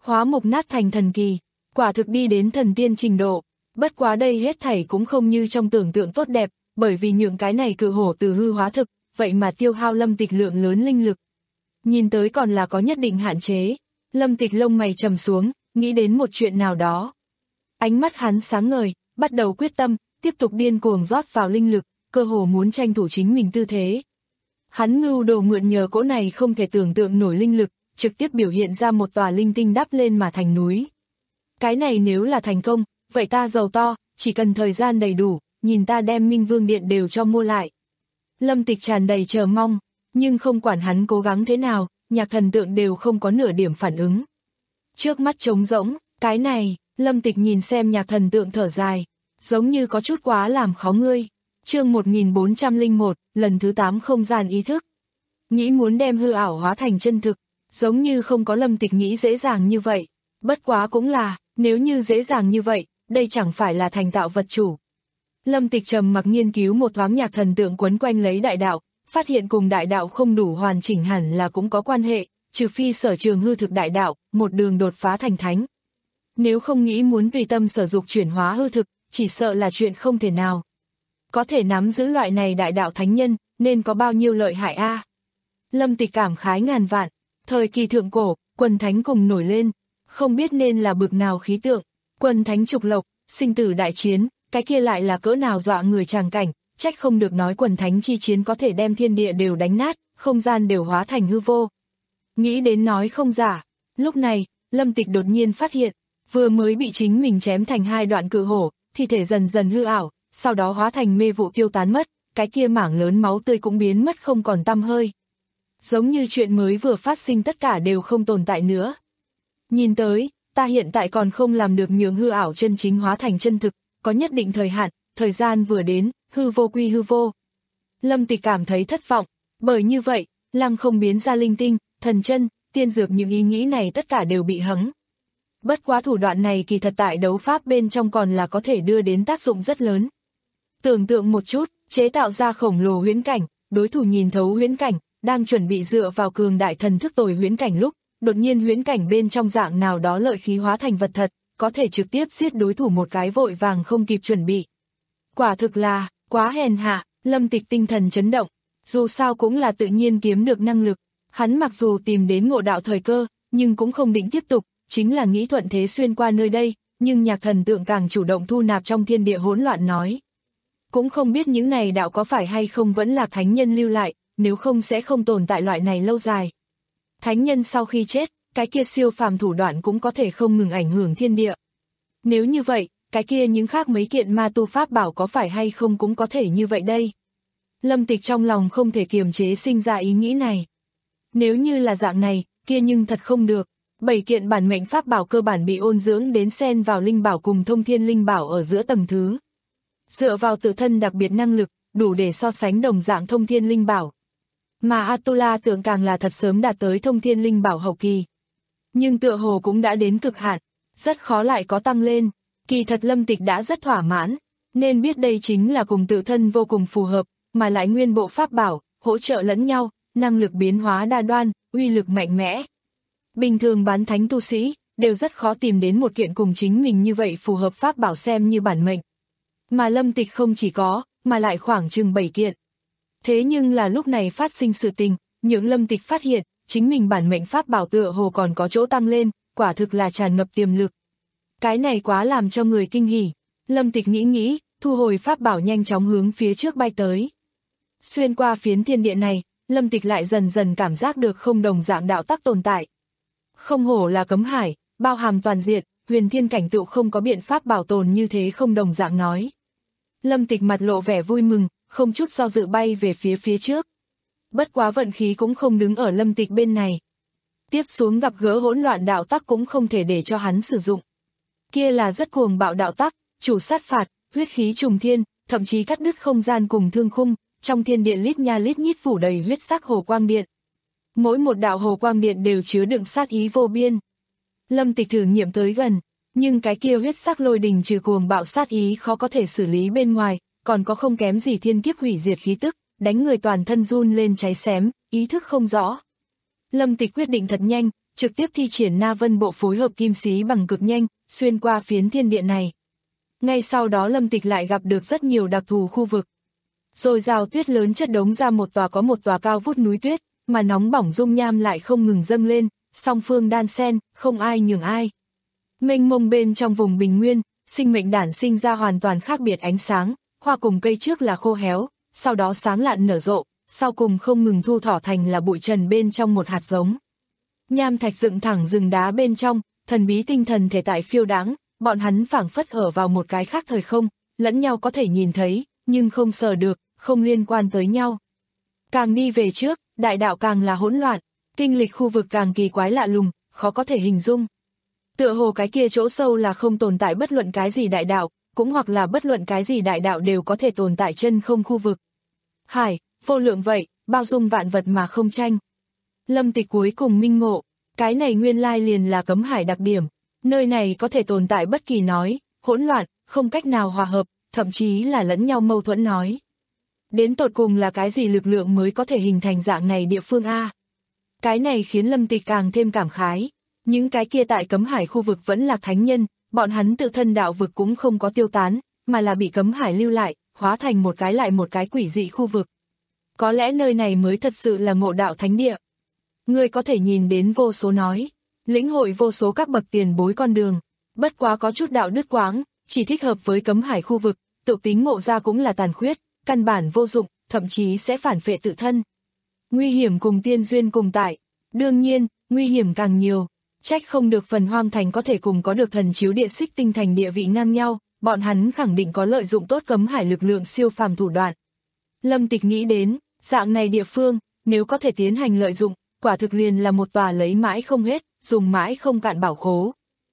hóa mục nát thành thần kỳ, quả thực đi đến thần tiên trình độ. Bất quá đây hết thảy cũng không như trong tưởng tượng tốt đẹp, bởi vì nhượng cái này cự hổ từ hư hóa thực, vậy mà tiêu hao Lâm Tịch lượng lớn linh lực. Nhìn tới còn là có nhất định hạn chế. Lâm Tịch lông mày trầm xuống, nghĩ đến một chuyện nào đó. Ánh mắt hắn sáng ngời, bắt đầu quyết tâm, tiếp tục điên cuồng rót vào linh lực, cơ hồ muốn tranh thủ chính mình tư thế. Hắn mưu đồ mượn nhờ cỗ này không thể tưởng tượng nổi linh lực, trực tiếp biểu hiện ra một tòa linh tinh đắp lên mà thành núi. Cái này nếu là thành công, vậy ta giàu to, chỉ cần thời gian đầy đủ, nhìn ta đem Minh Vương Điện đều cho mua lại. Lâm Tịch tràn đầy chờ mong, nhưng không quản hắn cố gắng thế nào, nhạc thần tượng đều không có nửa điểm phản ứng. Trước mắt trống rỗng, cái này, Lâm Tịch nhìn xem nhạc thần tượng thở dài, giống như có chút quá làm khó ngươi. Chương một nghìn bốn trăm lẻ một, lần thứ tám không gian ý thức. Nghĩ muốn đem hư ảo hóa thành chân thực, giống như không có Lâm Tịch nghĩ dễ dàng như vậy. Bất quá cũng là, nếu như dễ dàng như vậy, đây chẳng phải là thành tạo vật chủ. Lâm Tịch trầm mặc nghiên cứu một thoáng nhạc thần tượng quấn quanh lấy đại đạo, phát hiện cùng đại đạo không đủ hoàn chỉnh hẳn là cũng có quan hệ, trừ phi sở trường hư thực đại đạo, một đường đột phá thành thánh. Nếu không nghĩ muốn tùy tâm sở dục chuyển hóa hư thực, chỉ sợ là chuyện không thể nào. Có thể nắm giữ loại này đại đạo thánh nhân, nên có bao nhiêu lợi hại a? Lâm Tịch cảm khái ngàn vạn, thời kỳ thượng cổ, quần thánh cùng nổi lên, không biết nên là bực nào khí tượng, quần thánh trục lộc, sinh tử đại chiến, cái kia lại là cỡ nào dọa người tràng cảnh, trách không được nói quần thánh chi chiến có thể đem thiên địa đều đánh nát, không gian đều hóa thành hư vô. Nghĩ đến nói không giả, lúc này, Lâm Tịch đột nhiên phát hiện, vừa mới bị chính mình chém thành hai đoạn cự hổ, thi thể dần dần hư ảo, sau đó hóa thành mê vụ tiêu tán mất, cái kia mảng lớn máu tươi cũng biến mất không còn tăm hơi. Giống như chuyện mới vừa phát sinh tất cả đều không tồn tại nữa. Nhìn tới, ta hiện tại còn không làm được nhường hư ảo chân chính hóa thành chân thực, có nhất định thời hạn, thời gian vừa đến, hư vô quy hư vô. Lâm Tịch cảm thấy thất vọng, bởi như vậy, lăng không biến ra linh tinh, thần chân, tiên dược những ý nghĩ này tất cả đều bị hắng. Bất quá thủ đoạn này kỳ thật tại đấu pháp bên trong còn là có thể đưa đến tác dụng rất lớn. Tưởng tượng một chút, chế tạo ra khổng lồ huyễn cảnh, đối thủ nhìn thấu huyễn cảnh, đang chuẩn bị dựa vào cường đại thần thức tồi huyễn cảnh lúc, đột nhiên huyễn cảnh bên trong dạng nào đó lợi khí hóa thành vật thật, có thể trực tiếp giết đối thủ một cái vội vàng không kịp chuẩn bị. Quả thực là, quá hèn hạ, Lâm Tịch tinh thần chấn động, dù sao cũng là tự nhiên kiếm được năng lực, hắn mặc dù tìm đến ngộ đạo thời cơ, nhưng cũng không định tiếp tục, chính là nghĩ thuận thế xuyên qua nơi đây, nhưng nhạc thần tượng càng chủ động thu nạp trong thiên địa hỗn loạn nói. Cũng không biết những này đạo có phải hay không vẫn là thánh nhân lưu lại, nếu không sẽ không tồn tại loại này lâu dài. Thánh nhân sau khi chết, cái kia siêu phàm thủ đoạn cũng có thể không ngừng ảnh hưởng thiên địa. Nếu như vậy, cái kia những khác mấy kiện ma tu pháp bảo có phải hay không cũng có thể như vậy đây. Lâm Tịch trong lòng không thể kiềm chế sinh ra ý nghĩ này. Nếu như là dạng này, kia nhưng thật không được. Bảy kiện bản mệnh pháp bảo cơ bản bị ôn dưỡng đến xen vào linh bảo cùng thông thiên linh bảo ở giữa tầng thứ. Dựa vào tự thân đặc biệt năng lực, đủ để so sánh đồng dạng thông thiên linh bảo. Mà Atula tượng càng là thật sớm đạt tới thông thiên linh bảo hậu kỳ. Nhưng tựa hồ cũng đã đến cực hạn, rất khó lại có tăng lên. Kỳ thật Lâm Tịch đã rất thỏa mãn, nên biết đây chính là cùng tự thân vô cùng phù hợp, mà lại nguyên bộ pháp bảo, hỗ trợ lẫn nhau, năng lực biến hóa đa đoan, uy lực mạnh mẽ. Bình thường bán thánh tu sĩ, đều rất khó tìm đến một kiện cùng chính mình như vậy phù hợp pháp bảo xem như bản mệnh. Mà Lâm Tịch không chỉ có, mà lại khoảng chừng bảy kiện. Thế nhưng là lúc này phát sinh sự tình, những Lâm Tịch phát hiện, chính mình bản mệnh pháp bảo tựa hồ còn có chỗ tăng lên, quả thực là tràn ngập tiềm lực. Cái này quá làm cho người kinh hỉ. Lâm Tịch nghĩ nghĩ, thu hồi pháp bảo nhanh chóng hướng phía trước bay tới. Xuyên qua phiến thiên địa này, Lâm Tịch lại dần dần cảm giác được không đồng dạng đạo tắc tồn tại. Không hổ là cấm hải, bao hàm toàn diện, huyền thiên cảnh tựu không có biện pháp bảo tồn như thế không đồng dạng nói. Lâm Tịch mặt lộ vẻ vui mừng, không chút do dự bay về phía phía trước. Bất quá vận khí cũng không đứng ở Lâm Tịch bên này. Tiếp xuống gặp gỡ hỗn loạn đạo tắc cũng không thể để cho hắn sử dụng. Kia là rất cuồng bạo đạo tắc, chủ sát phạt, huyết khí trùng thiên, thậm chí cắt đứt không gian cùng thương khung, trong thiên địa lít nha lít nhít phủ đầy huyết sắc hồ quang điện. Mỗi một đạo hồ quang điện đều chứa đựng sát ý vô biên. Lâm Tịch thử nghiệm tới gần, nhưng cái kia huyết sắc lôi đình trừ cuồng bạo sát ý khó có thể xử lý bên ngoài, còn có không kém gì thiên kiếp hủy diệt khí tức, đánh người toàn thân run lên cháy xém, ý thức không rõ. Lâm Tịch quyết định thật nhanh, trực tiếp thi triển Na Vân Bộ phối hợp kim xí bằng cực nhanh, xuyên qua phiến thiên địa này. Ngay sau đó Lâm Tịch lại gặp được rất nhiều đặc thù khu vực. Rồi rào tuyết lớn chất đống ra một tòa có một tòa cao vút núi tuyết, mà nóng bỏng dung nham lại không ngừng dâng lên, song phương đan xen, không ai nhường ai. Mênh mông bên trong vùng bình nguyên, sinh mệnh đản sinh ra hoàn toàn khác biệt ánh sáng, hoa cùng cây trước là khô héo, sau đó sáng lạn nở rộ, sau cùng không ngừng thu thỏ thành là bụi trần bên trong một hạt giống. Nham thạch dựng thẳng rừng đá bên trong, thần bí tinh thần thể tại phiêu đáng, bọn hắn phảng phất ở vào một cái khác thời không, lẫn nhau có thể nhìn thấy, nhưng không sờ được, không liên quan tới nhau. Càng đi về trước, đại đạo càng là hỗn loạn, kinh lịch khu vực càng kỳ quái lạ lùng, khó có thể hình dung. Tựa hồ cái kia chỗ sâu là không tồn tại bất luận cái gì đại đạo, cũng hoặc là bất luận cái gì đại đạo đều có thể tồn tại chân không khu vực. Hải, vô lượng vậy, bao dung vạn vật mà không tranh. Lâm Tịch cuối cùng minh ngộ, cái này nguyên lai liền là cấm hải đặc điểm, nơi này có thể tồn tại bất kỳ nói, hỗn loạn, không cách nào hòa hợp, thậm chí là lẫn nhau mâu thuẫn nói. Đến tột cùng là cái gì lực lượng mới có thể hình thành dạng này địa phương A? Cái này khiến Lâm Tịch càng thêm cảm khái, những cái kia tại cấm hải khu vực vẫn là thánh nhân, bọn hắn tự thân đạo vực cũng không có tiêu tán, mà là bị cấm hải lưu lại, hóa thành một cái lại một cái quỷ dị khu vực. Có lẽ nơi này mới thật sự là ngộ đạo thánh địa. Ngươi có thể nhìn đến vô số nói, lĩnh hội vô số các bậc tiền bối con đường, bất quá có chút đạo đứt quãng, chỉ thích hợp với cấm hải khu vực, tự tính ngộ ra cũng là tàn khuyết, căn bản vô dụng, thậm chí sẽ phản phệ tự thân. Nguy hiểm cùng tiên duyên cùng tại, đương nhiên, nguy hiểm càng nhiều, trách không được Phần Hoang Thành có thể cùng có được thần chiếu địa xích tinh thành địa vị ngang nhau, bọn hắn khẳng định có lợi dụng tốt cấm hải lực lượng siêu phàm thủ đoạn. Lâm Tịch nghĩ đến, dạng này địa phương, nếu có thể tiến hành lợi dụng, quả thực liền là một tòa lấy mãi không hết, dùng mãi không cạn bảo khố.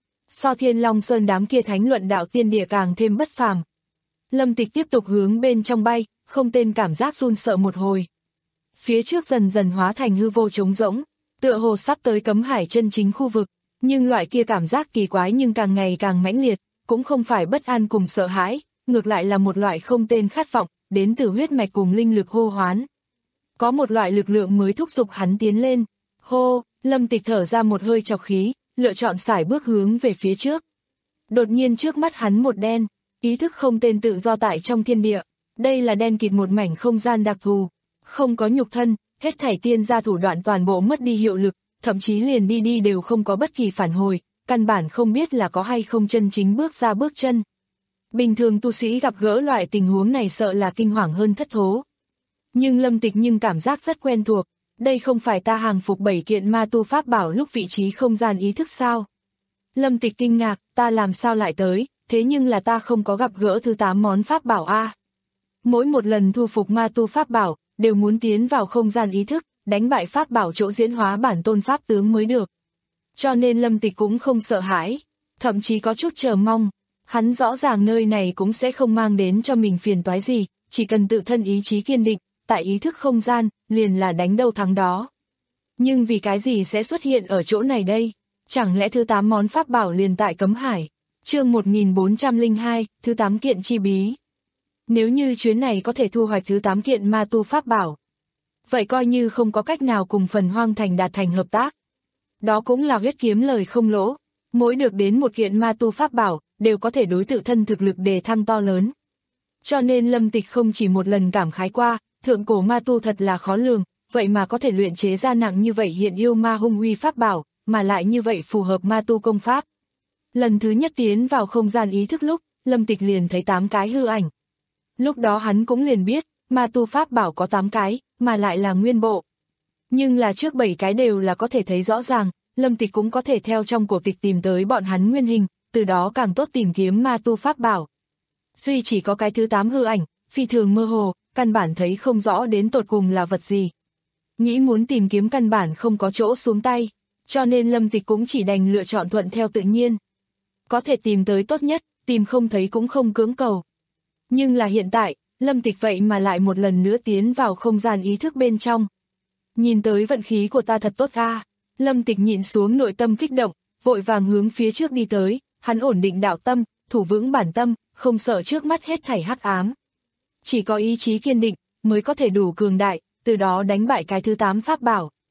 So Thiên Long Sơn đám kia thánh luận đạo tiên địa càng thêm bất phàm. Lâm Tịch tiếp tục hướng bên trong bay, không tên cảm giác run sợ một hồi. Phía trước dần dần hóa thành hư vô trống rỗng, tựa hồ sắp tới cấm hải chân chính khu vực, nhưng loại kia cảm giác kỳ quái nhưng càng ngày càng mãnh liệt, cũng không phải bất an cùng sợ hãi, ngược lại là một loại không tên khát vọng, đến từ huyết mạch cùng linh lực hô hoán. Có một loại lực lượng mới thúc giục hắn tiến lên. Hô, Lâm Tịch thở ra một hơi trọc khí, lựa chọn sải bước hướng về phía trước. Đột nhiên trước mắt hắn một đen, ý thức không tên tự do tại trong thiên địa. Đây là đen kịt một mảnh không gian đặc thù, không có nhục thân, hết thảy tiên gia thủ đoạn toàn bộ mất đi hiệu lực, thậm chí liền đi đi đều không có bất kỳ phản hồi, căn bản không biết là có hay không chân chính bước ra bước chân. Bình thường tu sĩ gặp gỡ loại tình huống này sợ là kinh hoàng hơn thất thố. Nhưng Lâm Tịch nhưng cảm giác rất quen thuộc, đây không phải ta hàng phục bảy kiện ma tu pháp bảo lúc vị trí không gian ý thức sao? Lâm Tịch kinh ngạc, ta làm sao lại tới, thế nhưng là ta không có gặp gỡ thứ tám món pháp bảo a. Mỗi một lần thu phục ma tu pháp bảo, đều muốn tiến vào không gian ý thức, đánh bại pháp bảo chỗ diễn hóa bản tôn pháp tướng mới được. Cho nên Lâm Tịch cũng không sợ hãi, thậm chí có chút chờ mong, hắn rõ ràng nơi này cũng sẽ không mang đến cho mình phiền toái gì, chỉ cần tự thân ý chí kiên định, tại ý thức không gian, liền là đánh đâu thắng đó. Nhưng vì cái gì sẽ xuất hiện ở chỗ này đây? Chẳng lẽ thứ tám món pháp bảo liền tại cấm hải? Chương một nghìn bốn trăm lẻ hai, thứ tám kiện chi bí. Nếu như chuyến này có thể thu hoạch thứ tám kiện ma tu pháp bảo, vậy coi như không có cách nào cùng Phần Hoang Thành đạt thành hợp tác. Đó cũng là huyết kiếm lời không lỗ, mỗi được đến một kiện ma tu pháp bảo, đều có thể đối tự thân thực lực đề thăng to lớn. Cho nên Lâm Tịch không chỉ một lần cảm khái qua, thượng cổ ma tu thật là khó lường, vậy mà có thể luyện chế ra nặng như vậy hiện yêu ma hung uy pháp bảo, mà lại như vậy phù hợp ma tu công pháp. Lần thứ nhất tiến vào không gian ý thức lúc, Lâm Tịch liền thấy tám cái hư ảnh. Lúc đó hắn cũng liền biết, ma tu pháp bảo có tám cái, mà lại là nguyên bộ. Nhưng là trước bảy cái đều là có thể thấy rõ ràng, Lâm Tịch cũng có thể theo trong cổ tịch tìm tới bọn hắn nguyên hình, từ đó càng tốt tìm kiếm ma tu pháp bảo. Duy chỉ có cái thứ tám hư ảnh, phi thường mơ hồ, căn bản thấy không rõ đến tột cùng là vật gì. Nghĩ muốn tìm kiếm căn bản không có chỗ xuống tay, cho nên Lâm Tịch cũng chỉ đành lựa chọn thuận theo tự nhiên. Có thể tìm tới tốt nhất, tìm không thấy cũng không cưỡng cầu. Nhưng là hiện tại, Lâm Tịch vậy mà lại một lần nữa tiến vào không gian ý thức bên trong. Nhìn tới vận khí của ta thật tốt a. Lâm Tịch nhịn xuống nội tâm kích động, vội vàng hướng phía trước đi tới, hắn ổn định đạo tâm, thủ vững bản tâm, không sợ trước mắt hết thảy hắc ám. Chỉ có ý chí kiên định, mới có thể đủ cường đại, từ đó đánh bại cái thứ tám pháp bảo.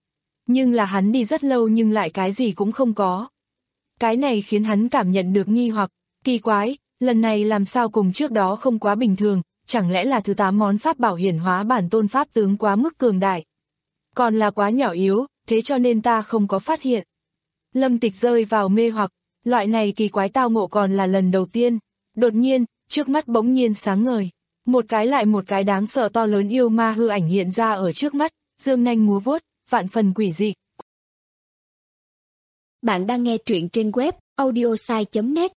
nhưng là hắn đi rất lâu nhưng lại cái gì cũng không có. Cái này khiến hắn cảm nhận được nghi hoặc, kỳ quái, lần này làm sao cùng trước đó không quá bình thường, chẳng lẽ là thứ tám món pháp bảo hiển hóa bản tôn pháp tướng quá mức cường đại. Còn là quá nhỏ yếu, thế cho nên ta không có phát hiện. Lâm Tịch rơi vào mê hoặc, loại này kỳ quái tao ngộ còn là lần đầu tiên. Đột nhiên, trước mắt bỗng nhiên sáng ngời. Một cái lại một cái đáng sợ to lớn yêu ma hư ảnh hiện ra ở trước mắt, dương nanh múa vuốt, vạn phần quỷ dị. Bạn đang nghe truyện trên web audiosai chấm net.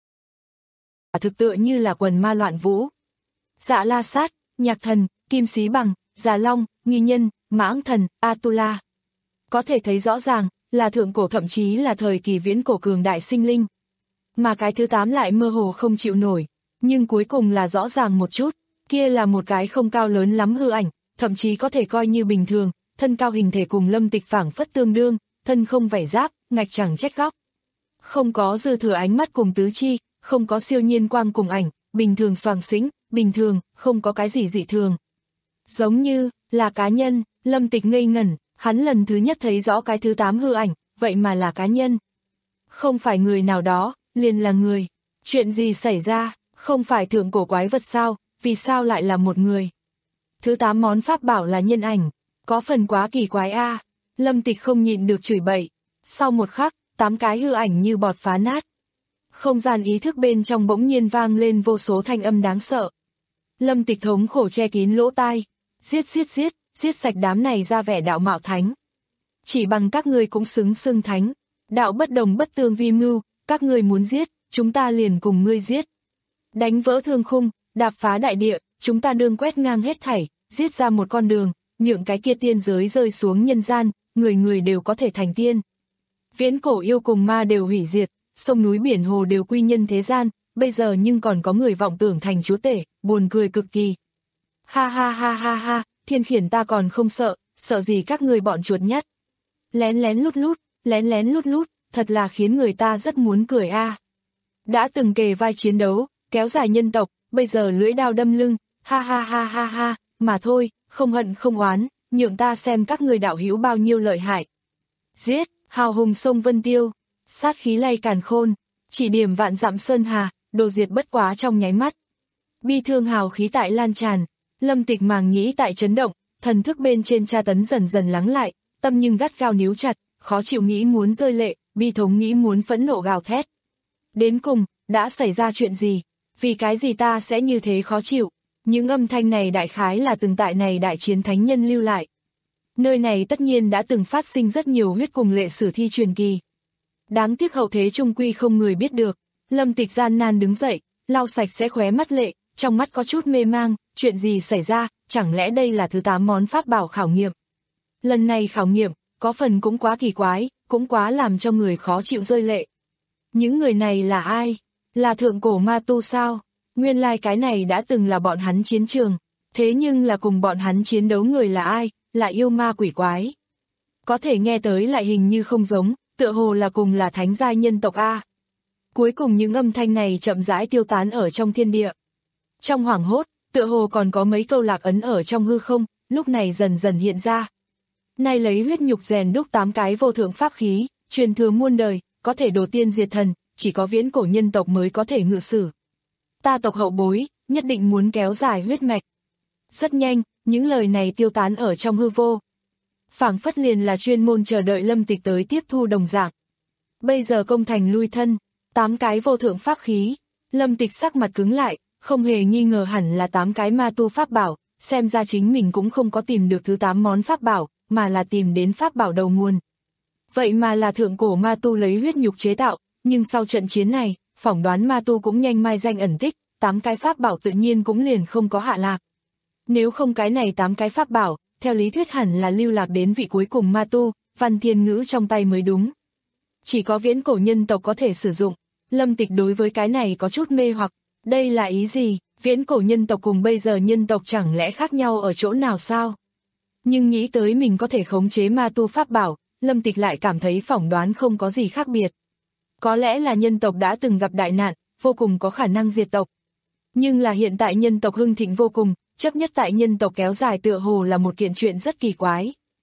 Thực tựa như là quần ma loạn vũ. Dạ La Sát, Nhạc Thần, Kim Xí Bằng, Già Long, Nghi Nhân, Mãng Thần, Atula. Có thể thấy rõ ràng là thượng cổ, thậm chí là thời kỳ viễn cổ cường đại sinh linh. Mà cái thứ tám lại mơ hồ không chịu nổi, nhưng cuối cùng là rõ ràng một chút, kia là một cái không cao lớn lắm hư ảnh, thậm chí có thể coi như bình thường, thân cao hình thể cùng Lâm Tịch phảng phất tương đương, thân không vảy giáp, ngạch chẳng trách góc. Không có dư thừa ánh mắt cùng tứ chi, không có siêu nhiên quang cùng ảnh, bình thường xoàng xĩnh, bình thường, không có cái gì dị thường. Giống như là cá nhân. Lâm Tịch ngây ngẩn, hắn lần thứ nhất thấy rõ cái thứ tám hư ảnh, vậy mà là cá nhân. Không phải người nào đó, liền là người. Chuyện gì xảy ra, không phải thượng cổ quái vật sao, vì sao lại là một người? Thứ tám món pháp bảo là nhân ảnh, có phần quá kỳ quái a. À. Lâm Tịch không nhịn được chửi bậy. Sau một khắc, tám cái hư ảnh như bọt phá nát. Không gian ý thức bên trong bỗng nhiên vang lên vô số thanh âm đáng sợ. Lâm Tịch thống khổ che kín lỗ tai. Giết giết giết, giết sạch đám này ra vẻ đạo mạo thánh. Chỉ bằng các ngươi cũng xứng xưng thánh. Đạo bất đồng bất tương vi mưu, các ngươi muốn giết, chúng ta liền cùng ngươi giết. Đánh vỡ thương khung, đạp phá đại địa, chúng ta đương quét ngang hết thảy, giết ra một con đường, nhượng cái kia tiên giới rơi xuống nhân gian, người người đều có thể thành tiên. Viễn cổ yêu cùng ma đều hủy diệt, sông núi biển hồ đều quy nhân thế gian, bây giờ nhưng còn có người vọng tưởng thành chúa tể, buồn cười cực kỳ. Ha ha ha ha ha, thiên khiển ta còn không sợ, sợ gì các người bọn chuột nhắt. Lén lén lút lút, lén lén lút lút, thật là khiến người ta rất muốn cười a. À. Đã từng kề vai chiến đấu, kéo dài nhân tộc, bây giờ lưỡi đao đâm lưng, ha ha ha ha ha, mà thôi, không hận không oán, nhượng ta xem các người đạo hữu bao nhiêu lợi hại. Giết, hào hùng sông Vân Tiêu, sát khí lay càn khôn, chỉ điểm vạn dặm sơn hà, đồ diệt bất quá trong nháy mắt. Bi thương hào khí tại lan tràn, Lâm Tịch màng nhĩ tại chấn động, thần thức bên trên tra tấn dần dần lắng lại, tâm nhưng gắt gao níu chặt, khó chịu nghĩ muốn rơi lệ, bi thống nghĩ muốn phẫn nộ gào thét. Đến cùng, đã xảy ra chuyện gì? Vì cái gì ta sẽ như thế khó chịu? Những âm thanh này đại khái là từng tại này đại chiến thánh nhân lưu lại. Nơi này tất nhiên đã từng phát sinh rất nhiều huyết cùng lệ sử thi truyền kỳ. Đáng tiếc hậu thế trung quy không người biết được. Lâm Tịch gian nan đứng dậy, lau sạch sẽ khóe mắt lệ, trong mắt có chút mê mang, chuyện gì xảy ra, chẳng lẽ đây là thứ tám món pháp bảo khảo nghiệm. Lần này khảo nghiệm, có phần cũng quá kỳ quái, cũng quá làm cho người khó chịu rơi lệ. Những người này là ai? Là thượng cổ ma tu sao? Nguyên lai cái này đã từng là bọn hắn chiến trường, thế nhưng là cùng bọn hắn chiến đấu người là ai? Là yêu ma quỷ quái. Có thể nghe tới lại hình như không giống, tựa hồ là cùng là thánh giai nhân tộc A. Cuối cùng những âm thanh này chậm rãi tiêu tán ở trong thiên địa. Trong hoảng hốt, tựa hồ còn có mấy câu lạc ấn ở trong hư không, lúc này dần dần hiện ra. Nay lấy huyết nhục rèn đúc tám cái vô thượng pháp khí, truyền thừa muôn đời, có thể đồ tiên diệt thần, chỉ có viễn cổ nhân tộc mới có thể ngự sử. Ta tộc hậu bối, nhất định muốn kéo dài huyết mạch. Rất nhanh, những lời này tiêu tán ở trong hư vô. Phảng phất liền là chuyên môn chờ đợi Lâm Tịch tới tiếp thu đồng dạng. Bây giờ công thành lui thân, tám cái vô thượng pháp khí, Lâm Tịch sắc mặt cứng lại, không hề nghi ngờ hẳn là tám cái ma tu pháp bảo, xem ra chính mình cũng không có tìm được thứ tám món pháp bảo, mà là tìm đến pháp bảo đầu nguồn. Vậy mà là thượng cổ ma tu lấy huyết nhục chế tạo, nhưng sau trận chiến này, phỏng đoán ma tu cũng nhanh mai danh ẩn tích, tám cái pháp bảo tự nhiên cũng liền không có hạ lạc. Nếu không cái này tám cái pháp bảo, theo lý thuyết hẳn là lưu lạc đến vị cuối cùng ma tu, Văn Thiên Ngữ trong tay mới đúng. Chỉ có viễn cổ nhân tộc có thể sử dụng. Lâm Tịch đối với cái này có chút mê hoặc, đây là ý gì? Viễn cổ nhân tộc cùng bây giờ nhân tộc chẳng lẽ khác nhau ở chỗ nào sao? Nhưng nghĩ tới mình có thể khống chế ma tu pháp bảo, Lâm Tịch lại cảm thấy phỏng đoán không có gì khác biệt. Có lẽ là nhân tộc đã từng gặp đại nạn, vô cùng có khả năng diệt tộc. Nhưng là hiện tại nhân tộc hưng thịnh vô cùng, chấp nhất tại nhân tộc kéo dài tựa hồ là một kiện chuyện rất kỳ quái.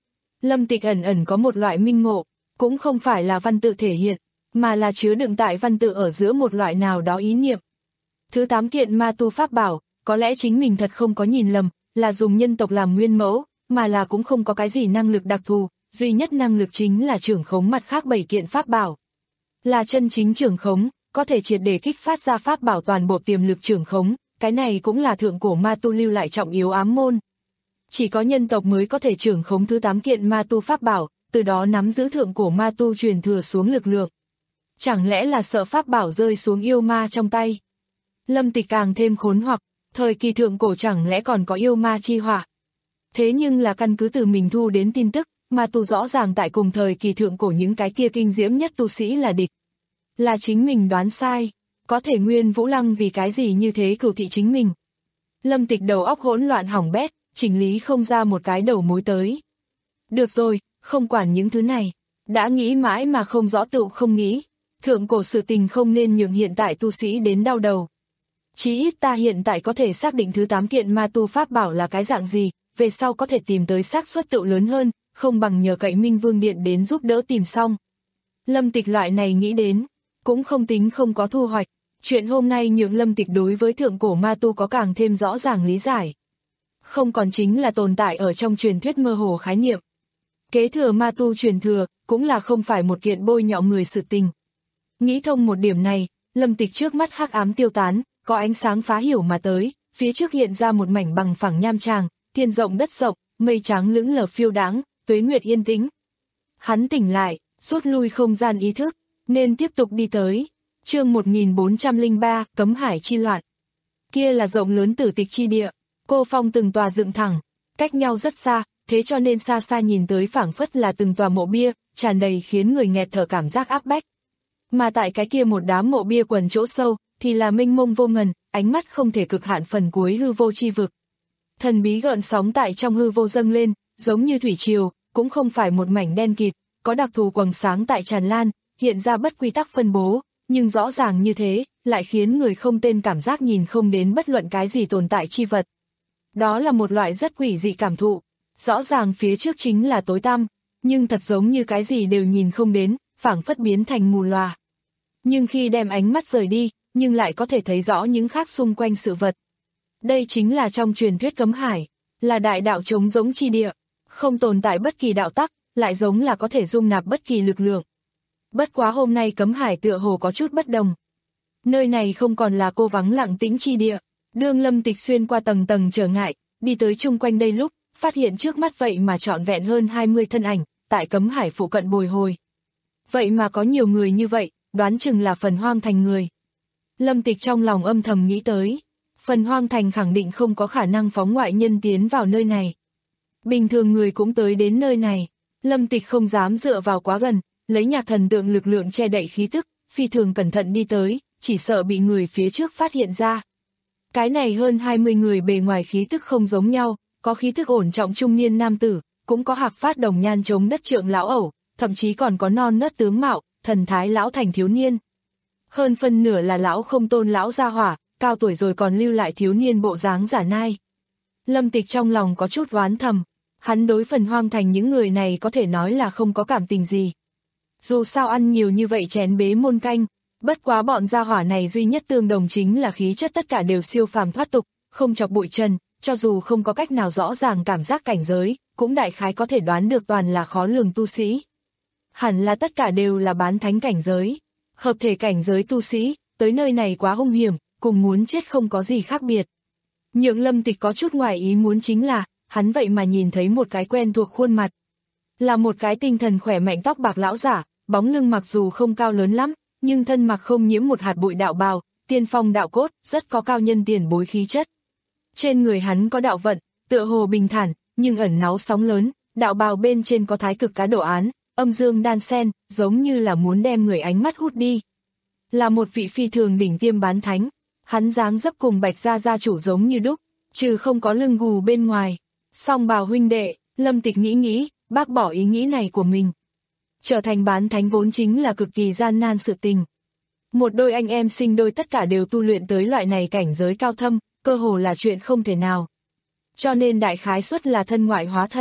Lâm Tịch ẩn ẩn có một loại minh ngộ, cũng không phải là văn tự thể hiện, mà là chứa đựng tại văn tự ở giữa một loại nào đó ý niệm. Thứ tám kiện ma tu pháp bảo, có lẽ chính mình thật không có nhìn lầm, là dùng nhân tộc làm nguyên mẫu, mà là cũng không có cái gì năng lực đặc thù, duy nhất năng lực chính là trưởng khống mặt khác bảy kiện pháp bảo. Là chân chính trưởng khống, có thể triệt để kích phát ra pháp bảo toàn bộ tiềm lực trưởng khống, cái này cũng là thượng cổ ma tu lưu lại trọng yếu ám môn. Chỉ có nhân tộc mới có thể trưởng khống thứ tám kiện ma tu pháp bảo, từ đó nắm giữ thượng cổ ma tu truyền thừa xuống lực lượng. Chẳng lẽ là sợ pháp bảo rơi xuống yêu ma trong tay? Lâm Tịch càng thêm khốn hoặc, thời kỳ thượng cổ chẳng lẽ còn có yêu ma chi họa? Thế nhưng là căn cứ từ mình thu đến tin tức, ma tu rõ ràng tại cùng thời kỳ thượng cổ những cái kia kinh diễm nhất tu sĩ là địch. Là chính mình đoán sai, có thể Nguyên Vũ Lăng vì cái gì như thế cửu thị chính mình. Lâm Tịch đầu óc hỗn loạn hỏng bét, chỉnh lý không ra một cái đầu mối tới. Được rồi, không quản những thứ này, đã nghĩ mãi mà không rõ tựu không nghĩ, thượng cổ sự tình không nên nhường hiện tại tu sĩ đến đau đầu. Chí ít ta hiện tại có thể xác định thứ tám kiện ma tu pháp bảo là cái dạng gì, về sau có thể tìm tới xác suất tựu lớn hơn, không bằng nhờ cậy Minh Vương Điện đến giúp đỡ tìm xong. Lâm Tịch loại này nghĩ đến, cũng không tính không có thu hoạch, chuyện hôm nay nhượng Lâm Tịch đối với thượng cổ ma tu có càng thêm rõ ràng lý giải. Không còn chính là tồn tại ở trong truyền thuyết mơ hồ khái niệm. Kế thừa ma tu truyền thừa, cũng là không phải một kiện bôi nhọ người sự tình. Nghĩ thông một điểm này, Lâm Tịch trước mắt hắc ám tiêu tán, có ánh sáng phá hiểu mà tới, phía trước hiện ra một mảnh bằng phẳng nham tràng, thiên rộng đất rộng, mây trắng lững lờ phiêu đáng, tuế nguyệt yên tĩnh. Hắn tỉnh lại, rút lui không gian ý thức, nên tiếp tục đi tới. Chương một nghìn bốn trăm lẻ ba, Cấm Hải chi loạn. Kia là rộng lớn tử tịch chi địa, cô phong từng tòa dựng thẳng, cách nhau rất xa, thế cho nên xa xa nhìn tới phảng phất là từng tòa mộ bia, tràn đầy khiến người nghẹt thở cảm giác áp bách. Mà tại cái kia một đám mộ bia quần chỗ sâu, thì là mênh mông vô ngần, ánh mắt không thể cực hạn phần cuối hư vô chi vực. Thần bí gợn sóng tại trong hư vô dâng lên, giống như thủy triều, cũng không phải một mảnh đen kịt, có đặc thù quầng sáng tại tràn lan, hiện ra bất quy tắc phân bố, nhưng rõ ràng như thế, lại khiến người không tên cảm giác nhìn không đến bất luận cái gì tồn tại chi vật. Đó là một loại rất quỷ dị cảm thụ, rõ ràng phía trước chính là tối tăm, nhưng thật giống như cái gì đều nhìn không đến, phảng phất biến thành mù lòa. Nhưng khi đem ánh mắt rời đi, nhưng lại có thể thấy rõ những khác xung quanh sự vật. Đây chính là trong truyền thuyết Cấm Hải, là đại đạo trống rỗng chi địa, không tồn tại bất kỳ đạo tắc, lại giống là có thể dung nạp bất kỳ lực lượng. Bất quá hôm nay Cấm Hải tựa hồ có chút bất đồng. Nơi này không còn là cô vắng lặng tĩnh chi địa, đương Lâm Tịch xuyên qua tầng tầng trở ngại, đi tới chung quanh đây lúc, phát hiện trước mắt vậy mà trọn vẹn hơn hai mươi thân ảnh, tại Cấm Hải phụ cận bồi hồi. Vậy mà có nhiều người như vậy, đoán chừng là Phần Hoang Thành người. Lâm Tịch trong lòng âm thầm nghĩ tới, Phần Hoang Thành khẳng định không có khả năng phóng ngoại nhân tiến vào nơi này. Bình thường người cũng tới đến nơi này, Lâm Tịch không dám dựa vào quá gần, lấy nhạc thần tượng lực lượng che đậy khí tức, phi thường cẩn thận đi tới, chỉ sợ bị người phía trước phát hiện ra. Cái này hơn hai mươi người bề ngoài khí tức không giống nhau, có khí tức ổn trọng trung niên nam tử, cũng có hạc phát đồng nhan chống đất trượng lão ẩu, thậm chí còn có non nớt tướng mạo, thần thái lão thành thiếu niên. Hơn phân nửa là lão không tôn lão gia hỏa, cao tuổi rồi còn lưu lại thiếu niên bộ dáng giả nai. Lâm Tịch trong lòng có chút oán thầm, hắn đối Phần Hoang Thành những người này có thể nói là không có cảm tình gì. Dù sao ăn nhiều như vậy chén bế môn canh, bất quá bọn gia hỏa này duy nhất tương đồng chính là khí chất tất cả đều siêu phàm thoát tục, không chọc bụi trần, cho dù không có cách nào rõ ràng cảm giác cảnh giới, cũng đại khái có thể đoán được toàn là khó lường tu sĩ. Hẳn là tất cả đều là bán thánh cảnh giới, hợp thể cảnh giới tu sĩ, tới nơi này quá hung hiểm, cùng muốn chết không có gì khác biệt. Nhượng Lâm Tịch có chút ngoài ý muốn chính là, hắn vậy mà nhìn thấy một cái quen thuộc khuôn mặt. Là một cái tinh thần khỏe mạnh tóc bạc lão giả, bóng lưng mặc dù không cao lớn lắm, nhưng thân mặc không nhiễm một hạt bụi đạo bào, tiên phong đạo cốt, rất có cao nhân tiền bối khí chất. Trên người hắn có đạo vận, tựa hồ bình thản, nhưng ẩn náu sóng lớn, đạo bào bên trên có thái cực cá đồ án, âm dương đan sen, giống như là muốn đem người ánh mắt hút đi. Là một vị phi thường đỉnh tiêm bán thánh, hắn dáng dấp cùng Bạch gia gia chủ giống như đúc, trừ không có lưng gù bên ngoài. Song bào huynh đệ, Lâm Tịch nghĩ nghĩ, bác bỏ ý nghĩ này của mình. Trở thành bán thánh vốn chính là cực kỳ gian nan sự tình. Một đôi anh em sinh đôi tất cả đều tu luyện tới loại này cảnh giới cao thâm, cơ hồ là chuyện không thể nào. Cho nên đại khái suất là thân ngoại hóa thân.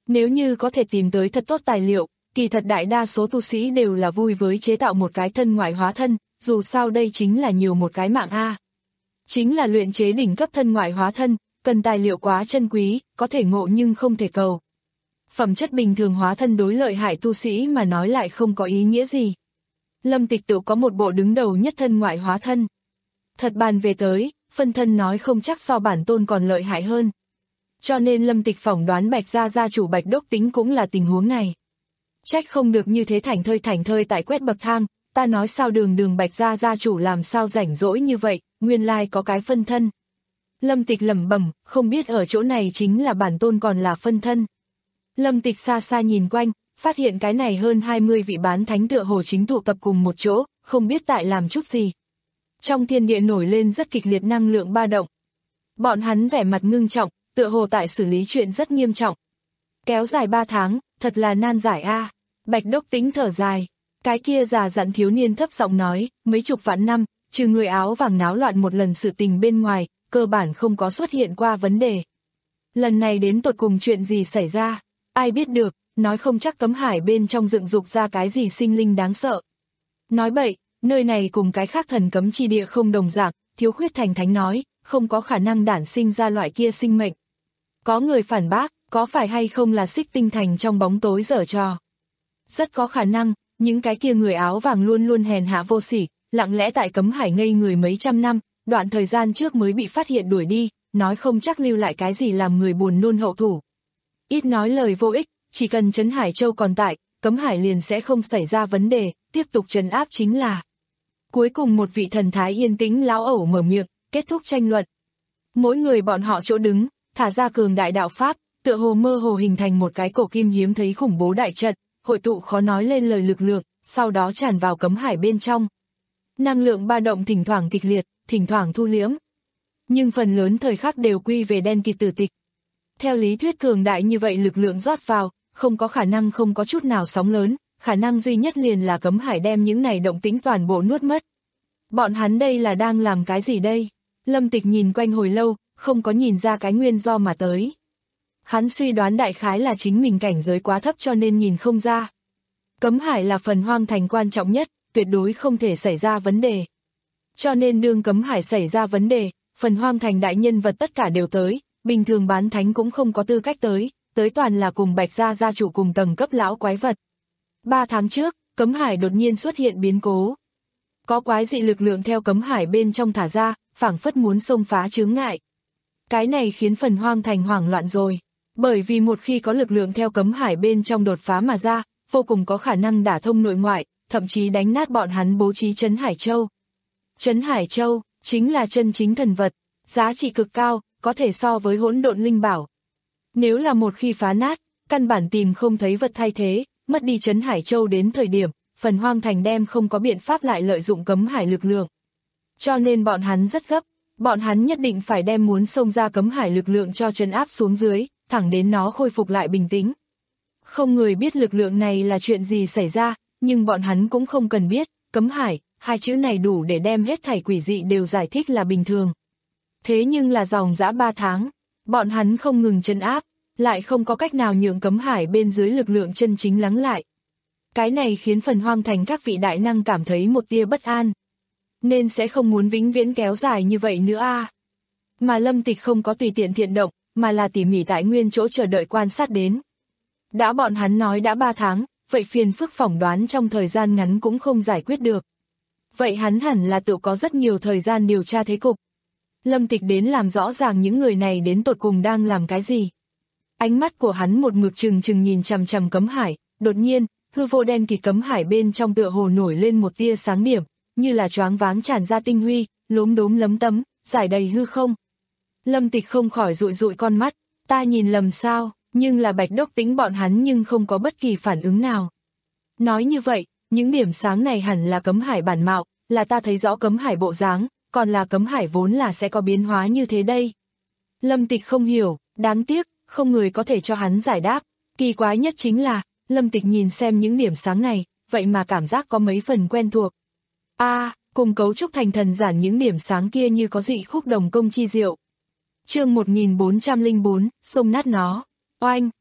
Nếu như có thể tìm tới thật tốt tài liệu, kỳ thật đại đa số tu sĩ đều là vui với chế tạo một cái thân ngoại hóa thân, dù sao đây chính là nhiều một cái mạng a. Chính là luyện chế đỉnh cấp thân ngoại hóa thân, cần tài liệu quá chân quý, có thể ngộ nhưng không thể cầu. Phẩm chất bình thường hóa thân đối lợi hại tu sĩ mà nói lại không có ý nghĩa gì. Lâm Tịch tự có một bộ đứng đầu nhất thân ngoại hóa thân. Thật bàn về tới, phân thân nói không chắc so bản tôn còn lợi hại hơn. Cho nên Lâm Tịch phỏng đoán Bạch gia gia chủ Bạch Đốc Tính cũng là tình huống này. Trách không được như thế thảnh thơi thảnh thơi tại quét bậc thang, ta nói sao đường đường Bạch gia gia chủ làm sao rảnh rỗi như vậy, nguyên lai có cái phân thân. Lâm Tịch lẩm bẩm, không biết ở chỗ này chính là bản tôn còn là phân thân. Lâm Tịch xa xa nhìn quanh, phát hiện cái này hơn hai mươi vị bán thánh tựa hồ chính tụ tập cùng một chỗ, không biết tại làm chút gì. Trong thiên địa nổi lên rất kịch liệt năng lượng ba động. Bọn hắn vẻ mặt ngưng trọng, tựa hồ tại xử lý chuyện rất nghiêm trọng. Kéo dài ba tháng, thật là nan giải a. Bạch Đốc Tính thở dài. Cái kia già dặn thiếu niên thấp giọng nói, mấy chục vạn năm, trừ người áo vàng náo loạn một lần sự tình bên ngoài, cơ bản không có xuất hiện qua vấn đề. Lần này đến tột cùng chuyện gì xảy ra, ai biết được, nói không chắc cấm hải bên trong dựng dục ra cái gì sinh linh đáng sợ. Nói bậy, nơi này cùng cái khác thần cấm chi địa không đồng dạng, Thiếu Khuyết Thành Thánh nói, không có khả năng đản sinh ra loại kia sinh mệnh. Có người phản bác, có phải hay không là Xích Tinh Thành trong bóng tối giở trò. Rất có khả năng, những cái kia người áo vàng luôn luôn hèn hạ vô sỉ, lặng lẽ tại cấm hải ngây người mấy trăm năm, đoạn thời gian trước mới bị phát hiện đuổi đi, nói không chắc lưu lại cái gì làm người buồn nôn hậu thủ. Ít nói lời vô ích, chỉ cần Trấn Hải Châu còn tại, cấm hải liền sẽ không xảy ra vấn đề, tiếp tục trấn áp chính là. Cuối cùng một vị thần thái yên tĩnh lão ẩu mở miệng, kết thúc tranh luận. Mỗi người bọn họ chỗ đứng, thả ra cường đại đạo pháp, tựa hồ mơ hồ hình thành một cái cổ kim hiếm thấy khủng bố đại trận, hội tụ khó nói lên lời lực lượng, sau đó tràn vào cấm hải bên trong. Năng lượng ba động thỉnh thoảng kịch liệt, thỉnh thoảng thu liễm. Nhưng phần lớn thời khắc đều quy về đen kịt tử tịch. Theo lý thuyết cường đại như vậy lực lượng rót vào, không có khả năng không có chút nào sóng lớn, khả năng duy nhất liền là cấm hải đem những này động tĩnh toàn bộ nuốt mất. Bọn hắn đây là đang làm cái gì đây? Lâm Tịch nhìn quanh hồi lâu, không có nhìn ra cái nguyên do mà tới. Hắn suy đoán đại khái là chính mình cảnh giới quá thấp cho nên nhìn không ra. Cấm hải là phần hoang thành quan trọng nhất, tuyệt đối không thể xảy ra vấn đề. Cho nên đương cấm hải xảy ra vấn đề, phần hoang thành đại nhân vật tất cả đều tới, bình thường bán thánh cũng không có tư cách tới, tới toàn là cùng Bạch gia gia chủ cùng tầng cấp lão quái vật. Ba tháng trước, cấm hải đột nhiên xuất hiện biến cố. Có quái dị lực lượng theo cấm hải bên trong thả ra, phảng phất muốn xông phá chướng ngại. Cái này khiến phần hoang thành hoảng loạn rồi, bởi vì một khi có lực lượng theo cấm hải bên trong đột phá mà ra, vô cùng có khả năng đả thông nội ngoại, thậm chí đánh nát bọn hắn bố trí Trấn Hải Châu. Trấn Hải Châu chính là chân chính thần vật, giá trị cực cao, có thể so với hỗn độn linh bảo. Nếu là một khi phá nát, căn bản tìm không thấy vật thay thế, mất đi Trấn Hải Châu đến thời điểm, phần hoang thành đem không có biện pháp lại lợi dụng cấm hải lực lượng. Cho nên bọn hắn rất gấp, bọn hắn nhất định phải đem muốn xông ra cấm hải lực lượng cho trấn áp xuống dưới, thẳng đến nó khôi phục lại bình tĩnh. Không người biết lực lượng này là chuyện gì xảy ra, nhưng bọn hắn cũng không cần biết, cấm hải, hai chữ này đủ để đem hết thảy quỷ dị đều giải thích là bình thường. Thế nhưng là dòng dã ba tháng, bọn hắn không ngừng trấn áp, lại không có cách nào nhượng cấm hải bên dưới lực lượng chân chính lắng lại. Cái này khiến phần hoang thành các vị đại năng cảm thấy một tia bất an. Nên sẽ không muốn vĩnh viễn kéo dài như vậy nữa a. À. Mà Lâm Tịch không có tùy tiện thiện động, mà là tỉ mỉ tại nguyên chỗ chờ đợi quan sát đến. Đã bọn hắn nói đã ba tháng, vậy phiền phức phỏng đoán trong thời gian ngắn cũng không giải quyết được. Vậy hắn hẳn là tự có rất nhiều thời gian điều tra thế cục. Lâm Tịch đến làm rõ ràng những người này đến tột cùng đang làm cái gì. Ánh mắt của hắn một mực chừng chừng nhìn chằm chằm cấm hải, đột nhiên, hư vô đen kịt cấm hải bên trong tựa hồ nổi lên một tia sáng điểm, như là choáng váng tràn ra tinh huy, lốm đốm lấm tấm, giải đầy hư không. Lâm Tịch không khỏi dụi dụi con mắt, ta nhìn lầm sao, nhưng là Bạch Đốc Tính bọn hắn nhưng không có bất kỳ phản ứng nào. Nói như vậy, những điểm sáng này hẳn là cấm hải bản mạo, là ta thấy rõ cấm hải bộ dáng, còn là cấm hải vốn là sẽ có biến hóa như thế đây. Lâm Tịch không hiểu, đáng tiếc, không người có thể cho hắn giải đáp, kỳ quái nhất chính là, Lâm Tịch nhìn xem những điểm sáng này, vậy mà cảm giác có mấy phần quen thuộc. A, à, cùng cấu trúc thành thần giản những điểm sáng kia như có dị khúc đồng công chi diệu. Chương một nghìn bốn trăm lẻ bốn, xông nát nó. Oanh,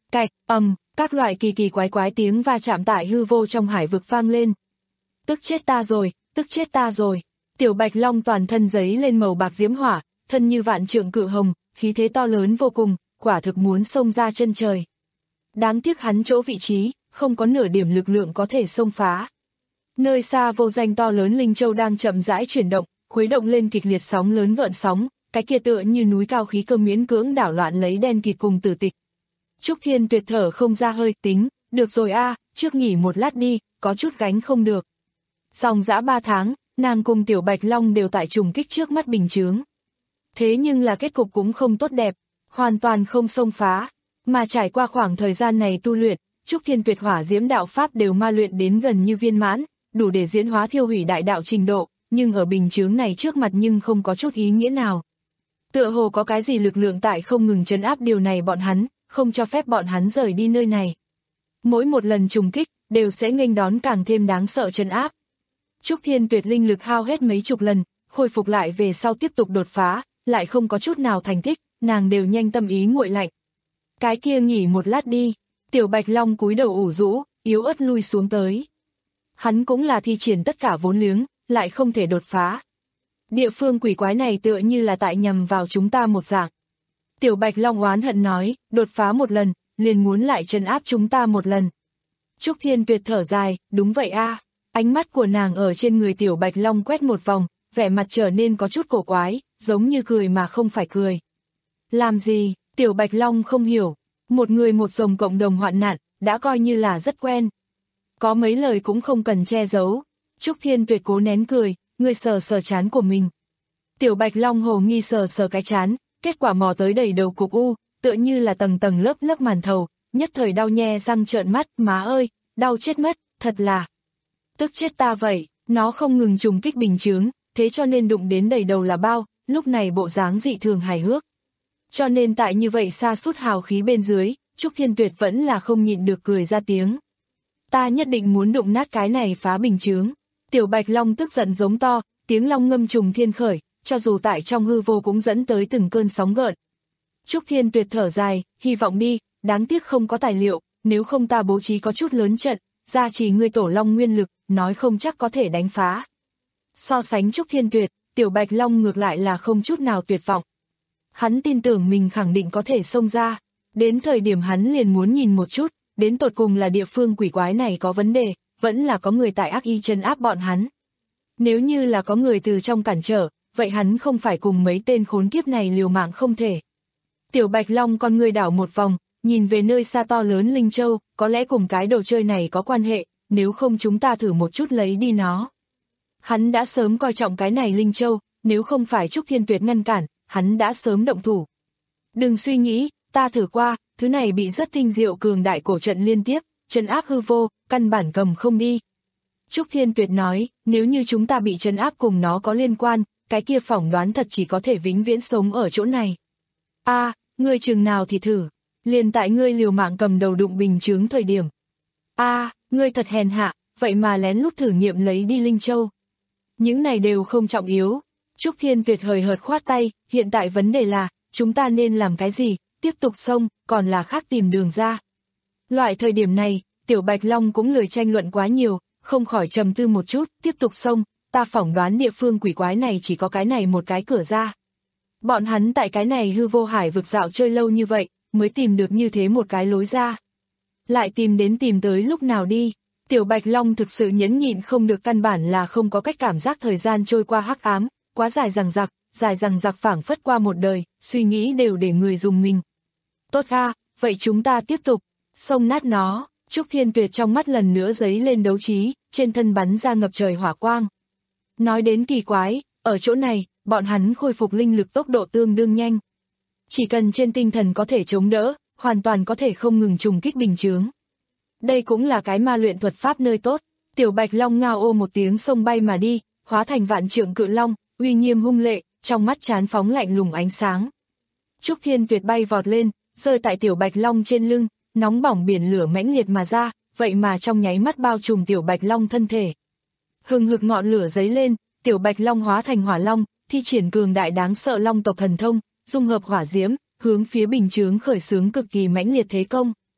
Cạch, ầm, các loại kỳ kỳ quái quái tiếng va chạm tại hư vô trong hải vực vang lên. Tức chết ta rồi, tức chết ta rồi. Tiểu Bạch Long toàn thân giấy lên màu bạc diễm hỏa, thân như vạn trượng cự hồng, khí thế to lớn vô cùng, quả thực muốn xông ra chân trời. Đáng tiếc hắn chỗ vị trí, không có nửa điểm lực lượng có thể xông phá. Nơi xa vô danh to lớn Linh Châu đang chậm rãi chuyển động, khuấy động lên kịch liệt sóng lớn gợn sóng, cái kia tựa như núi cao khí cơ miễn cưỡng đảo loạn lấy đen kịt cùng tử tịch. Trúc Thiên Tuyệt thở không ra hơi, tính, được rồi a, trước nghỉ một lát đi, có chút gánh không được. Dòng dã ba tháng, nàng cùng Tiểu Bạch Long đều tại trùng kích trước mắt bình chướng. Thế nhưng là kết cục cũng không tốt đẹp, hoàn toàn không xông phá, mà trải qua khoảng thời gian này tu luyện, Trúc Thiên Tuyệt hỏa diễm đạo pháp đều ma luyện đến gần như viên mãn, đủ để diễn hóa thiêu hủy đại đạo trình độ, nhưng ở bình chướng này trước mặt nhưng không có chút ý nghĩa nào. Tựa hồ có cái gì lực lượng tại không ngừng trấn áp điều này bọn hắn, không cho phép bọn hắn rời đi nơi này. Mỗi một lần trùng kích, đều sẽ nghênh đón càng thêm đáng sợ trấn áp. Trúc Thiên Tuyệt linh lực hao hết mấy chục lần, khôi phục lại về sau tiếp tục đột phá, lại không có chút nào thành tích, nàng đều nhanh tâm ý nguội lạnh. Cái kia nghỉ một lát đi, Tiểu Bạch Long cúi đầu ủ rũ, yếu ớt lui xuống tới. Hắn cũng là thi triển tất cả vốn liếng, lại không thể đột phá. Địa phương quỷ quái này tựa như là tại nhằm vào chúng ta một dạng. Tiểu Bạch Long oán hận nói, đột phá một lần, liền muốn lại trấn áp chúng ta một lần. Trúc Thiên Tuyệt thở dài, đúng vậy a. Ánh mắt của nàng ở trên người Tiểu Bạch Long quét một vòng, vẻ mặt trở nên có chút cổ quái, giống như cười mà không phải cười. Làm gì, Tiểu Bạch Long không hiểu, một người một rồng cộng đồng hoạn nạn, đã coi như là rất quen. Có mấy lời cũng không cần che giấu. Trúc Thiên Tuyệt cố nén cười, người sờ sờ trán của mình. Tiểu Bạch Long hồ nghi sờ sờ cái trán, kết quả mò tới đầy đầu cục u, tựa như là tầng tầng lớp lớp màn thầu, nhất thời đau nhe răng trợn mắt, má ơi, đau chết mất, thật là. Tức chết ta vậy, nó không ngừng trùng kích bình chướng, thế cho nên đụng đến đầy đầu là bao, lúc này bộ dáng dị thường hài hước. Cho nên tại như vậy sa sút hào khí bên dưới, Trúc Thiên Tuyệt vẫn là không nhịn được cười ra tiếng. Ta nhất định muốn đụng nát cái này phá bình chướng. Tiểu Bạch Long tức giận giống to, tiếng long ngâm trùng thiên khởi, cho dù tại trong hư vô cũng dẫn tới từng cơn sóng gợn. Trúc Thiên Tuyệt thở dài, hy vọng đi, đáng tiếc không có tài liệu, nếu không ta bố trí có chút lớn trận, gia trì ngươi tổ long nguyên lực, nói không chắc có thể đánh phá. So sánh Trúc Thiên Tuyệt, Tiểu Bạch Long ngược lại là không chút nào tuyệt vọng. Hắn tin tưởng mình khẳng định có thể xông ra, đến thời điểm hắn liền muốn nhìn một chút, đến tột cùng là địa phương quỷ quái này có vấn đề, vẫn là có người tại ác ý trấn áp bọn hắn. Nếu như là có người từ trong cản trở, vậy hắn không phải cùng mấy tên khốn kiếp này liều mạng không thể. Tiểu Bạch Long con người đảo một vòng, nhìn về nơi xa to lớn Linh Châu, có lẽ cùng cái đồ chơi này có quan hệ, nếu không chúng ta thử một chút lấy đi nó. Hắn đã sớm coi trọng cái này Linh Châu, nếu không phải Trúc Thiên Tuyệt ngăn cản, hắn đã sớm động thủ. Đừng suy nghĩ, ta thử qua, thứ này bị rất tinh diệu cường đại cổ trận liên tiếp, trấn áp hư vô, căn bản cầm không đi. Trúc Thiên Tuyệt nói, nếu như chúng ta bị trấn áp cùng nó có liên quan, cái kia phỏng đoán thật chỉ có thể vĩnh viễn sống ở chỗ này. A, à, ngươi chừng nào thì thử, liền tại ngươi liều mạng cầm đầu đụng bình chướng thời điểm. A, à, ngươi thật hèn hạ, vậy mà lén lút thử nghiệm lấy đi Linh Châu. Những này đều không trọng yếu. Trúc Thiên Tuyệt hời hợt khoát tay, hiện tại vấn đề là, chúng ta nên làm cái gì, tiếp tục xông, còn là khác tìm đường ra. Loại thời điểm này, Tiểu Bạch Long cũng lười tranh luận quá nhiều, không khỏi trầm tư một chút, tiếp tục xông, ta phỏng đoán địa phương quỷ quái này chỉ có cái này một cái cửa ra. Bọn hắn tại cái này hư vô hải vực dạo chơi lâu như vậy, mới tìm được như thế một cái lối ra. Lại tìm đến tìm tới lúc nào đi, Tiểu Bạch Long thực sự nhẫn nhịn không được, căn bản là không có cách cảm giác thời gian trôi qua hắc ám, quá dài dằng dặc, dài dằng dặc phảng phất qua một đời, suy nghĩ đều để người dùng mình. Tốt a, vậy chúng ta tiếp tục, xông nát nó. Trúc Thiên Tuyệt trong mắt lần nữa giấy lên đấu trí, trên thân bắn ra ngập trời hỏa quang. Nói đến kỳ quái, ở chỗ này, bọn hắn khôi phục linh lực tốc độ tương đương nhanh. Chỉ cần trên tinh thần có thể chống đỡ, hoàn toàn có thể không ngừng trùng kích bình chướng. Đây cũng là cái ma luyện thuật pháp nơi tốt. Tiểu Bạch Long ngao ô một tiếng xông bay mà đi, hóa thành vạn trượng cự long, uy nghiêm hung lệ, trong mắt chán phóng lạnh lùng ánh sáng. Trúc Thiên Tuyệt bay vọt lên, rơi tại Tiểu Bạch Long trên lưng, nóng bỏng biển lửa mãnh liệt mà ra, vậy mà trong nháy mắt bao trùm Tiểu Bạch Long thân thể. Hừng hực ngọn lửa giấy lên, Tiểu Bạch Long hóa thành hỏa long, thi triển cường đại đáng sợ long tộc thần thông, dung hợp hỏa diễm, hướng phía bình chướng khởi xướng cực kỳ mãnh liệt thế công.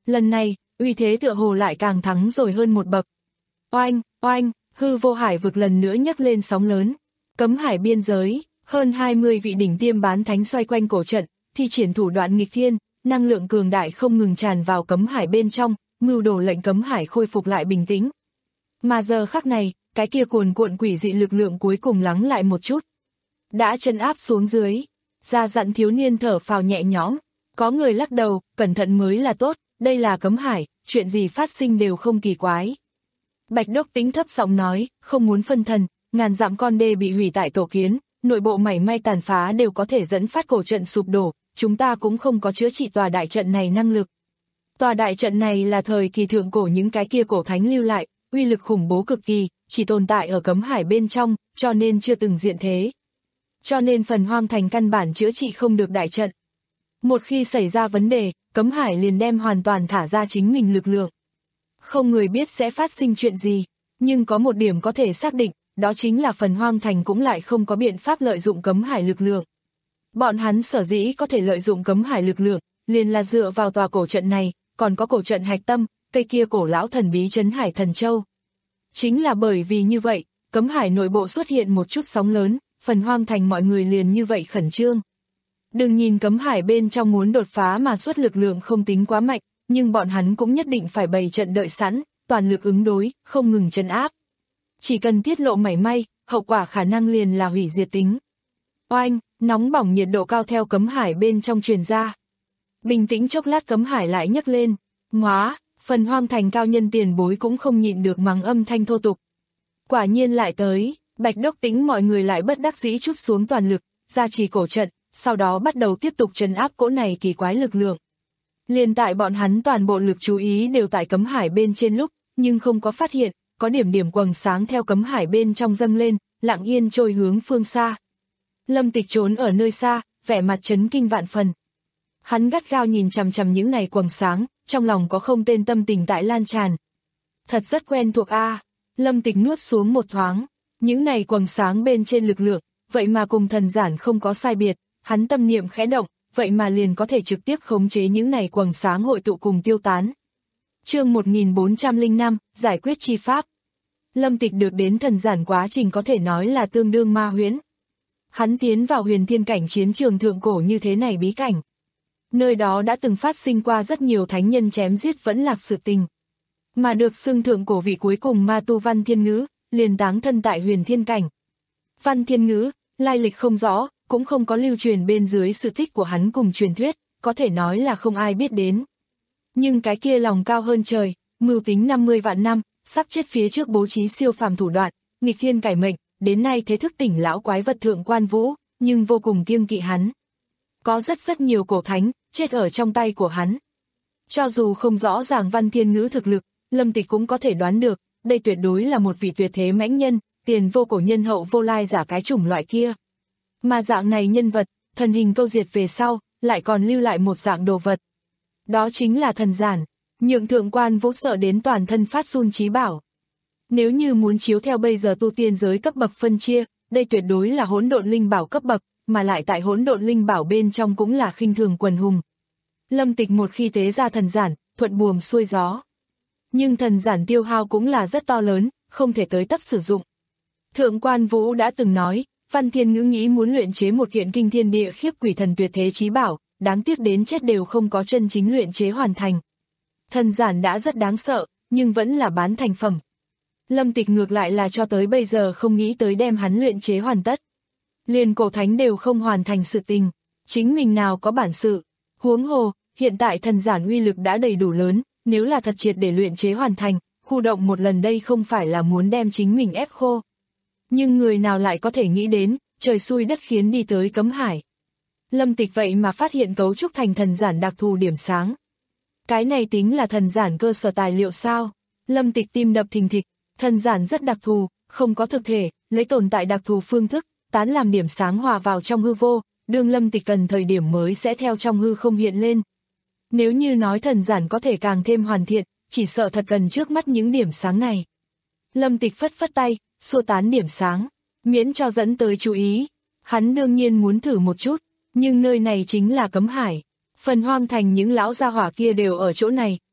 lần này, uy thế tựa hồ lại càng thắng rồi hơn một bậc. Oanh, oanh, hư vô hải vực lần nữa nhấc lên sóng lớn. Cấm hải biên giới, hơn hai mươi vị đỉnh tiêm bán thánh xoay quanh cổ trận, thi triển thủ đoạn nghịch thiên, năng lượng cường đại không ngừng tràn vào cấm hải bên trong, mưu đồ lệnh cấm hải khôi phục lại bình tĩnh. Mà giờ khắc này, cái kia cuồn cuộn quỷ dị lực lượng cuối cùng lắng lại một chút. Đã trấn áp xuống dưới, ra dặn thiếu niên thở phào nhẹ nhõm, có người lắc đầu, cẩn thận mới là tốt, đây là cấm hải, chuyện gì phát sinh đều không kỳ quái. Bạch Đốc Tĩnh thấp giọng nói, không muốn phân thần, ngàn dặm con đê bị hủy tại tổ kiến, nội bộ mảy may tàn phá đều có thể dẫn phát cổ trận sụp đổ, chúng ta cũng không có chữa trị tòa đại trận này năng lực. Tòa đại trận này là thời kỳ thượng cổ những cái kia cổ thánh lưu lại, uy lực khủng bố cực kỳ, chỉ tồn tại ở cấm hải bên trong, cho nên chưa từng diện thế. Cho nên phần hoang thành căn bản chữa trị không được đại trận. Một khi xảy ra vấn đề, cấm hải liền đem hoàn toàn thả ra chính mình lực lượng. Không người biết sẽ phát sinh chuyện gì, nhưng có một điểm có thể xác định, đó chính là phần hoang thành cũng lại không có biện pháp lợi dụng cấm hải lực lượng. Bọn hắn sở dĩ có thể lợi dụng cấm hải lực lượng, liền là dựa vào tòa cổ trận này, còn có cổ trận hạch tâm, cây kia cổ lão thần bí trấn hải thần châu. Chính là bởi vì như vậy, cấm hải nội bộ xuất hiện một chút sóng lớn, phần hoang thành mọi người liền như vậy khẩn trương. Đừng nhìn cấm hải bên trong muốn đột phá mà xuất lực lượng không tính quá mạnh, nhưng bọn hắn cũng nhất định phải bày trận đợi sẵn, toàn lực ứng đối, không ngừng trấn áp. Chỉ cần tiết lộ mảy may, hậu quả khả năng liền là hủy diệt tính. Oanh, nóng bỏng nhiệt độ cao theo cấm hải bên trong truyền ra. Bình tĩnh chốc lát cấm hải lại nhấc lên, ngóa, phần hoang thành cao nhân tiền bối cũng không nhịn được mắng âm thanh thô tục. Quả nhiên lại tới, Bạch Đốc Tĩnh mọi người lại bất đắc dĩ trút xuống toàn lực, gia trì cổ trận, sau đó bắt đầu tiếp tục trấn áp cỗ này kỳ quái lực lượng. Liền tại bọn hắn toàn bộ lực chú ý đều tại cấm hải bên trên lúc, nhưng không có phát hiện, có điểm điểm quầng sáng theo cấm hải bên trong dâng lên, lặng yên trôi hướng phương xa. Lâm Tịch trốn ở nơi xa, vẻ mặt chấn kinh vạn phần. Hắn gắt gao nhìn chằm chằm những này quầng sáng, trong lòng có không tên tâm tình tại lan tràn. Thật rất quen thuộc a. À. Lâm Tịch nuốt xuống một thoáng, những này quầng sáng bên trên lực lượng, vậy mà cùng thần giản không có sai biệt, hắn tâm niệm khẽ động, vậy mà liền có thể trực tiếp khống chế những này quầng sáng hội tụ cùng tiêu tán. Chương một nghìn bốn trăm lẻ năm, giải quyết chi pháp. Lâm Tịch được đến thần giản quá trình có thể nói là tương đương ma huyễn. Hắn tiến vào huyền thiên cảnh chiến trường thượng cổ như thế này bí cảnh. Nơi đó đã từng phát sinh qua rất nhiều thánh nhân chém giết vẫn lạc sự tình. Mà được xưng thượng cổ vị cuối cùng ma tu Văn Thiên Ngữ, liền táng thân tại huyền thiên cảnh. Văn Thiên Ngữ, lai lịch không rõ, cũng không có lưu truyền bên dưới sự tích của hắn cùng truyền thuyết, có thể nói là không ai biết đến. Nhưng cái kia lòng cao hơn trời, mưu tính năm mươi vạn năm, sắp chết phía trước bố trí siêu phàm thủ đoạn, nghịch thiên cải mệnh, đến nay thế thức tỉnh lão quái vật thượng quan vũ, nhưng vô cùng kiêng kỵ hắn. Có rất rất nhiều cổ thánh, chết ở trong tay của hắn. Cho dù không rõ ràng Văn Thiên Ngữ thực lực, Lâm Tịch cũng có thể đoán được, đây tuyệt đối là một vị tuyệt thế mãnh nhân, tiền vô cổ nhân hậu vô lai giả cái chủng loại kia. Mà dạng này nhân vật, thần hình câu diệt về sau, lại còn lưu lại một dạng đồ vật. Đó chính là thần giản, nhượng thượng quan vũ sợ đến toàn thân phát run trí bảo. Nếu như muốn chiếu theo bây giờ tu tiên giới cấp bậc phân chia, đây tuyệt đối là hỗn độn linh bảo cấp bậc, mà lại tại hỗn độn linh bảo bên trong cũng là khinh thường quần hùng. Lâm Tịch một khi tế ra thần giản, thuận buồm xuôi gió. Nhưng thần giản tiêu hao cũng là rất to lớn, không thể tới tấp sử dụng. Thượng quan vũ đã từng nói, Văn Thiên Ngữ nghĩ muốn luyện chế một kiện kinh thiên địa khiếp quỷ thần tuyệt thế chí bảo, đáng tiếc đến chết đều không có chân chính luyện chế hoàn thành. Thần giản đã rất đáng sợ, nhưng vẫn là bán thành phẩm. Lâm Tịch ngược lại là cho tới bây giờ không nghĩ tới đem hắn luyện chế hoàn tất. Liền cổ thánh đều không hoàn thành sự tình, chính mình nào có bản sự. Huống hồ, hiện tại thần giản uy lực đã đầy đủ lớn, nếu là thật triệt để luyện chế hoàn thành, khu động một lần đây không phải là muốn đem chính mình ép khô. Nhưng người nào lại có thể nghĩ đến, trời xui đất khiến đi tới cấm hải. Lâm Tịch vậy mà phát hiện cấu trúc thành thần giản đặc thù điểm sáng. Cái này tính là thần giản cơ sở tài liệu sao? Lâm Tịch tim đập thình thịch, thần giản rất đặc thù, không có thực thể, lấy tồn tại đặc thù phương thức, tán làm điểm sáng hòa vào trong hư vô, đương Lâm Tịch cần thời điểm mới sẽ theo trong hư không hiện lên. Nếu như nói thần giản có thể càng thêm hoàn thiện, chỉ sợ thật cần trước mắt những điểm sáng này. Lâm Tịch phất phất tay, xua tán điểm sáng, miễn cho dẫn tới chú ý. Hắn đương nhiên muốn thử một chút, nhưng nơi này chính là cấm hải. Phần hoang thành những lão gia hỏa kia đều ở chỗ này,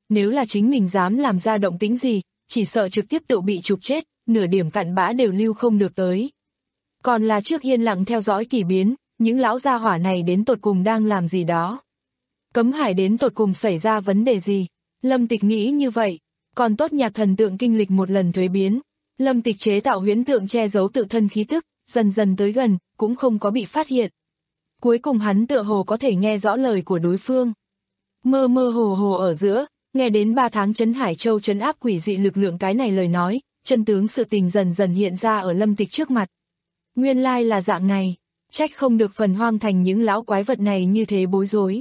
nếu là chính mình dám làm ra động tĩnh gì, chỉ sợ trực tiếp tự bị chụp chết, nửa điểm cặn bã đều lưu không được tới. Còn là trước yên lặng theo dõi kỳ biến, những lão gia hỏa này đến tột cùng đang làm gì đó. Cấm hải đến tột cùng xảy ra vấn đề gì? Lâm Tịch nghĩ như vậy, còn tốt nhạc thần tượng kinh lịch một lần thuế biến. Lâm Tịch chế tạo huyễn tượng che giấu tự thân khí tức, dần dần tới gần, cũng không có bị phát hiện. Cuối cùng hắn tựa hồ có thể nghe rõ lời của đối phương. Mơ mơ hồ hồ ở giữa, nghe đến ba tháng trấn Hải Châu trấn áp quỷ dị lực lượng cái này lời nói, chân tướng sự tình dần dần hiện ra ở Lâm Tịch trước mặt. Nguyên lai là dạng này, trách không được Phần Hoang Thành những lão quái vật này như thế bối rối.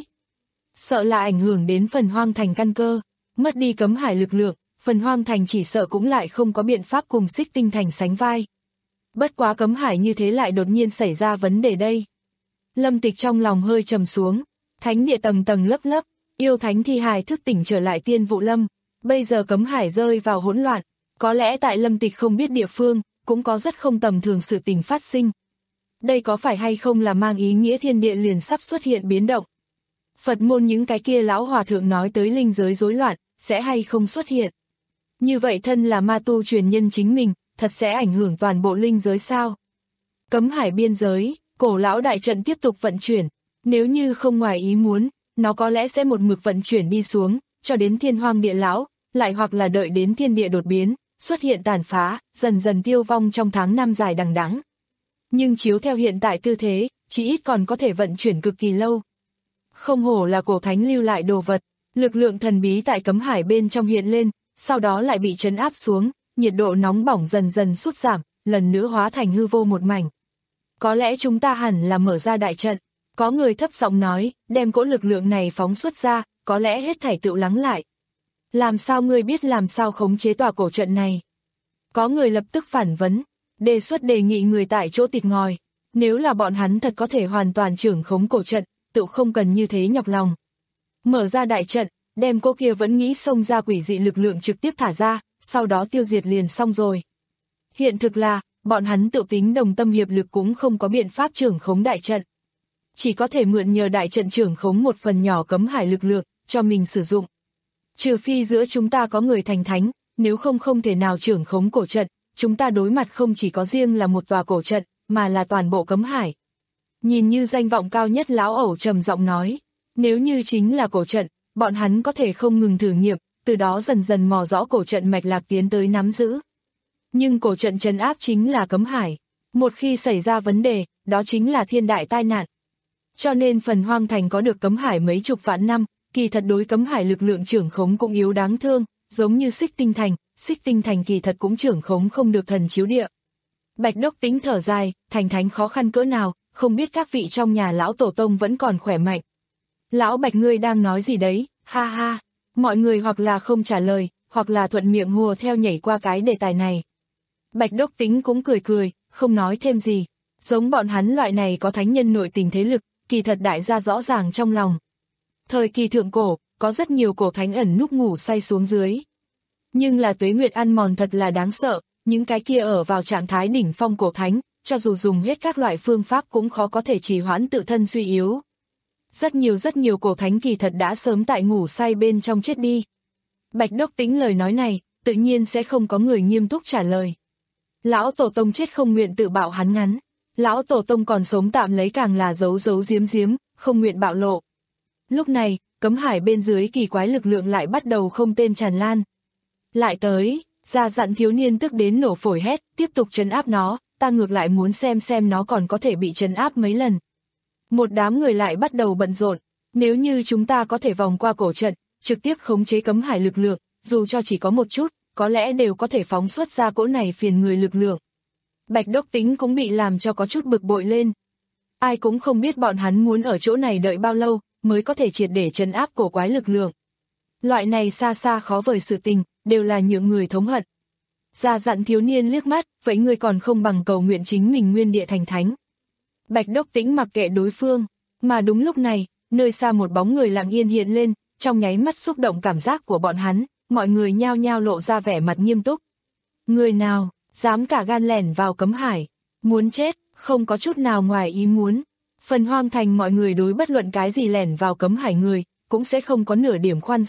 Sợ là ảnh hưởng đến Phần Hoang Thành căn cơ, mất đi cấm hải lực lượng, Phần Hoang Thành chỉ sợ cũng lại không có biện pháp cùng Xích Tinh Thành sánh vai. Bất quá cấm hải như thế lại đột nhiên xảy ra vấn đề đây. Lâm Tịch trong lòng hơi trầm xuống, thánh địa tầng tầng lớp lớp, yêu thánh thi hài thức tỉnh trở lại Tiên Vụ Lâm, bây giờ cấm hải rơi vào hỗn loạn, có lẽ tại Lâm Tịch không biết địa phương, cũng có rất không tầm thường sự tình phát sinh. Đây có phải hay không là mang ý nghĩa thiên địa liền sắp xuất hiện biến động? Phật môn những cái kia lão hòa thượng nói tới linh giới rối loạn, sẽ hay không xuất hiện? Như vậy thân là ma tu truyền nhân chính mình, thật sẽ ảnh hưởng toàn bộ linh giới sao? Cấm hải biên giới, cổ lão đại trận tiếp tục vận chuyển, nếu như không ngoài ý muốn, nó có lẽ sẽ một mực vận chuyển đi xuống, cho đến thiên hoang địa lão, lại hoặc là đợi đến thiên địa đột biến, xuất hiện tàn phá, dần dần tiêu vong trong tháng năm dài đằng đẵng. Nhưng chiếu theo hiện tại tư thế, chỉ ít còn có thể vận chuyển cực kỳ lâu. Không hổ là cổ thánh lưu lại đồ vật, lực lượng thần bí tại cấm hải bên trong hiện lên, sau đó lại bị trấn áp xuống, nhiệt độ nóng bỏng dần dần sút giảm, lần nữa hóa thành hư vô một mảnh. Có lẽ chúng ta hẳn là mở ra đại trận, có người thấp giọng nói, đem cỗ lực lượng này phóng xuất ra, có lẽ hết thảy tựu lắng lại. Làm sao ngươi biết làm sao khống chế tòa cổ trận này? Có người lập tức phản vấn, đề xuất đề nghị người tại chỗ tịt ngòi, nếu là bọn hắn thật có thể hoàn toàn trưởng khống cổ trận, tựu không cần như thế nhọc lòng. Mở ra đại trận, đem cô kia vẫn nghĩ xông ra quỷ dị lực lượng trực tiếp thả ra, sau đó tiêu diệt liền xong rồi. Hiện thực là, bọn hắn tự tính đồng tâm hiệp lực cũng không có biện pháp trưởng khống đại trận. Chỉ có thể mượn nhờ đại trận trưởng khống một phần nhỏ cấm hải lực lượng, cho mình sử dụng. Trừ phi giữa chúng ta có người thành thánh, nếu không không thể nào trưởng khống cổ trận, chúng ta đối mặt không chỉ có riêng là một tòa cổ trận, mà là toàn bộ cấm hải. Nhìn như danh vọng cao nhất lão ẩu trầm giọng nói, nếu như chính là cổ trận, bọn hắn có thể không ngừng thử nghiệm, từ đó dần dần mò rõ cổ trận mạch lạc tiến tới nắm giữ. Nhưng cổ trận trấn áp chính là cấm hải, một khi xảy ra vấn đề, đó chính là thiên đại tai nạn. Cho nên Phần Hoang Thành có được cấm hải mấy chục vạn năm, kỳ thật đối cấm hải lực lượng trưởng khống cũng yếu đáng thương, giống như Xích Tinh Thành, Xích Tinh Thành kỳ thật cũng trưởng khống không được thần chiếu địa. Bạch Đốc Tính thở dài, thành thánh khó khăn cỡ nào, không biết các vị trong nhà lão tổ tông vẫn còn khỏe mạnh. Lão Bạch ngươi đang nói gì đấy, ha ha, mọi người hoặc là không trả lời, hoặc là thuận miệng hùa theo nhảy qua cái đề tài này. Bạch Đốc Tính cũng cười cười, không nói thêm gì, giống bọn hắn loại này có thánh nhân nội tình thế lực, kỳ thật đại gia rõ ràng trong lòng. Thời kỳ thượng cổ, có rất nhiều cổ thánh ẩn núp ngủ say xuống dưới. Nhưng là tuế nguyệt ăn mòn thật là đáng sợ, những cái kia ở vào trạng thái đỉnh phong cổ thánh, cho dù dùng hết các loại phương pháp cũng khó có thể trì hoãn tự thân suy yếu. Rất nhiều rất nhiều cổ thánh kỳ thật đã sớm tại ngủ say bên trong chết đi. Bạch Đốc Tính lời nói này, tự nhiên sẽ không có người nghiêm túc trả lời. Lão Tổ Tông chết không nguyện tự bạo hắn ngắn, Lão Tổ Tông còn sống tạm lấy càng là giấu giấu giếm giếm, không nguyện bạo lộ. Lúc này, cấm hải bên dưới kỳ quái lực lượng lại bắt đầu không tên tràn lan. Lại tới, già dặn thiếu niên tức đến nổ phổi hét, tiếp tục trấn áp nó, ta ngược lại muốn xem xem nó còn có thể bị trấn áp mấy lần. Một đám người lại bắt đầu bận rộn, nếu như chúng ta có thể vòng qua cổ trận, trực tiếp khống chế cấm hải lực lượng, dù cho chỉ có một chút, có lẽ đều có thể phóng xuất ra cỗ này phiền người lực lượng. Bạch Đốc Tính cũng bị làm cho có chút bực bội lên. Ai cũng không biết bọn hắn muốn ở chỗ này đợi bao lâu, mới có thể triệt để trấn áp cổ quái lực lượng. Loại này xa xa khó vời sự tình, đều là những người thống hận. Già dặn thiếu niên liếc mắt, vậy ngươi còn không bằng cầu nguyện chính mình nguyên địa thành thánh. Bạch Đốc Tính mặc kệ đối phương, mà đúng lúc này, nơi xa một bóng người lặng yên hiện lên, trong nháy mắt xúc động cảm giác của bọn hắn, mọi người nhao nhao lộ ra vẻ mặt nghiêm túc. Người nào, dám cả gan lẻn vào cấm hải, muốn chết, không có chút nào ngoài ý muốn. Phần Hoang Thành mọi người đối bất luận cái gì lẻn vào cấm hải người, cũng sẽ không có nửa điểm khoan dung,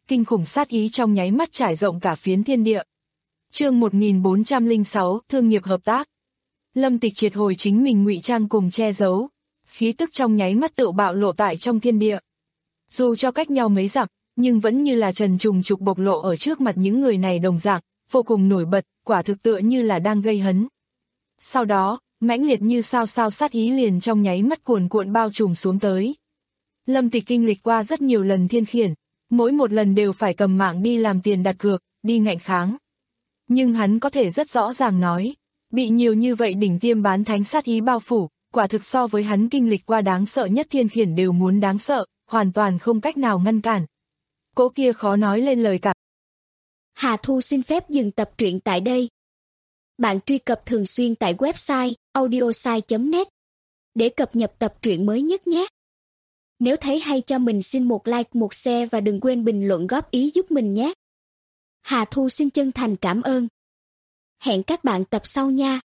kinh khủng sát ý trong nháy mắt trải rộng cả phiến thiên địa. Chương một nghìn bốn trăm lẻ sáu, thương nghiệp hợp tác. Lâm Tịch triệt hồi chính mình ngụy trang cùng che giấu, khí tức trong nháy mắt tự bạo lộ tại trong thiên địa. Dù cho cách nhau mấy dặm, nhưng vẫn như là trần trùng trục bộc lộ ở trước mặt những người này đồng dạng, vô cùng nổi bật, quả thực tựa như là đang gây hấn. Sau đó, mãnh liệt như sao sao sát ý liền trong nháy mắt cuồn cuộn bao trùm xuống tới. Lâm Tịch kinh lịch qua rất nhiều lần thiên khiển, mỗi một lần đều phải cầm mạng đi làm tiền đặt cược, đi ngạnh kháng. Nhưng hắn có thể rất rõ ràng nói, bị nhiều như vậy đỉnh tiêm bán thánh sát ý bao phủ, quả thực so với hắn kinh lịch qua đáng sợ nhất thiên khiển đều muốn đáng sợ, hoàn toàn không cách nào ngăn cản. Cỗ kia khó nói lên lời cả. Hà Thu xin phép dừng tập truyện tại đây. Bạn truy cập thường xuyên tại website audiosai chấm net để cập nhật tập truyện mới nhất nhé. Nếu thấy hay cho mình xin một like, một share và đừng quên bình luận góp ý giúp mình nhé. Hà Thu xin chân thành cảm ơn. Hẹn các bạn tập sau nha.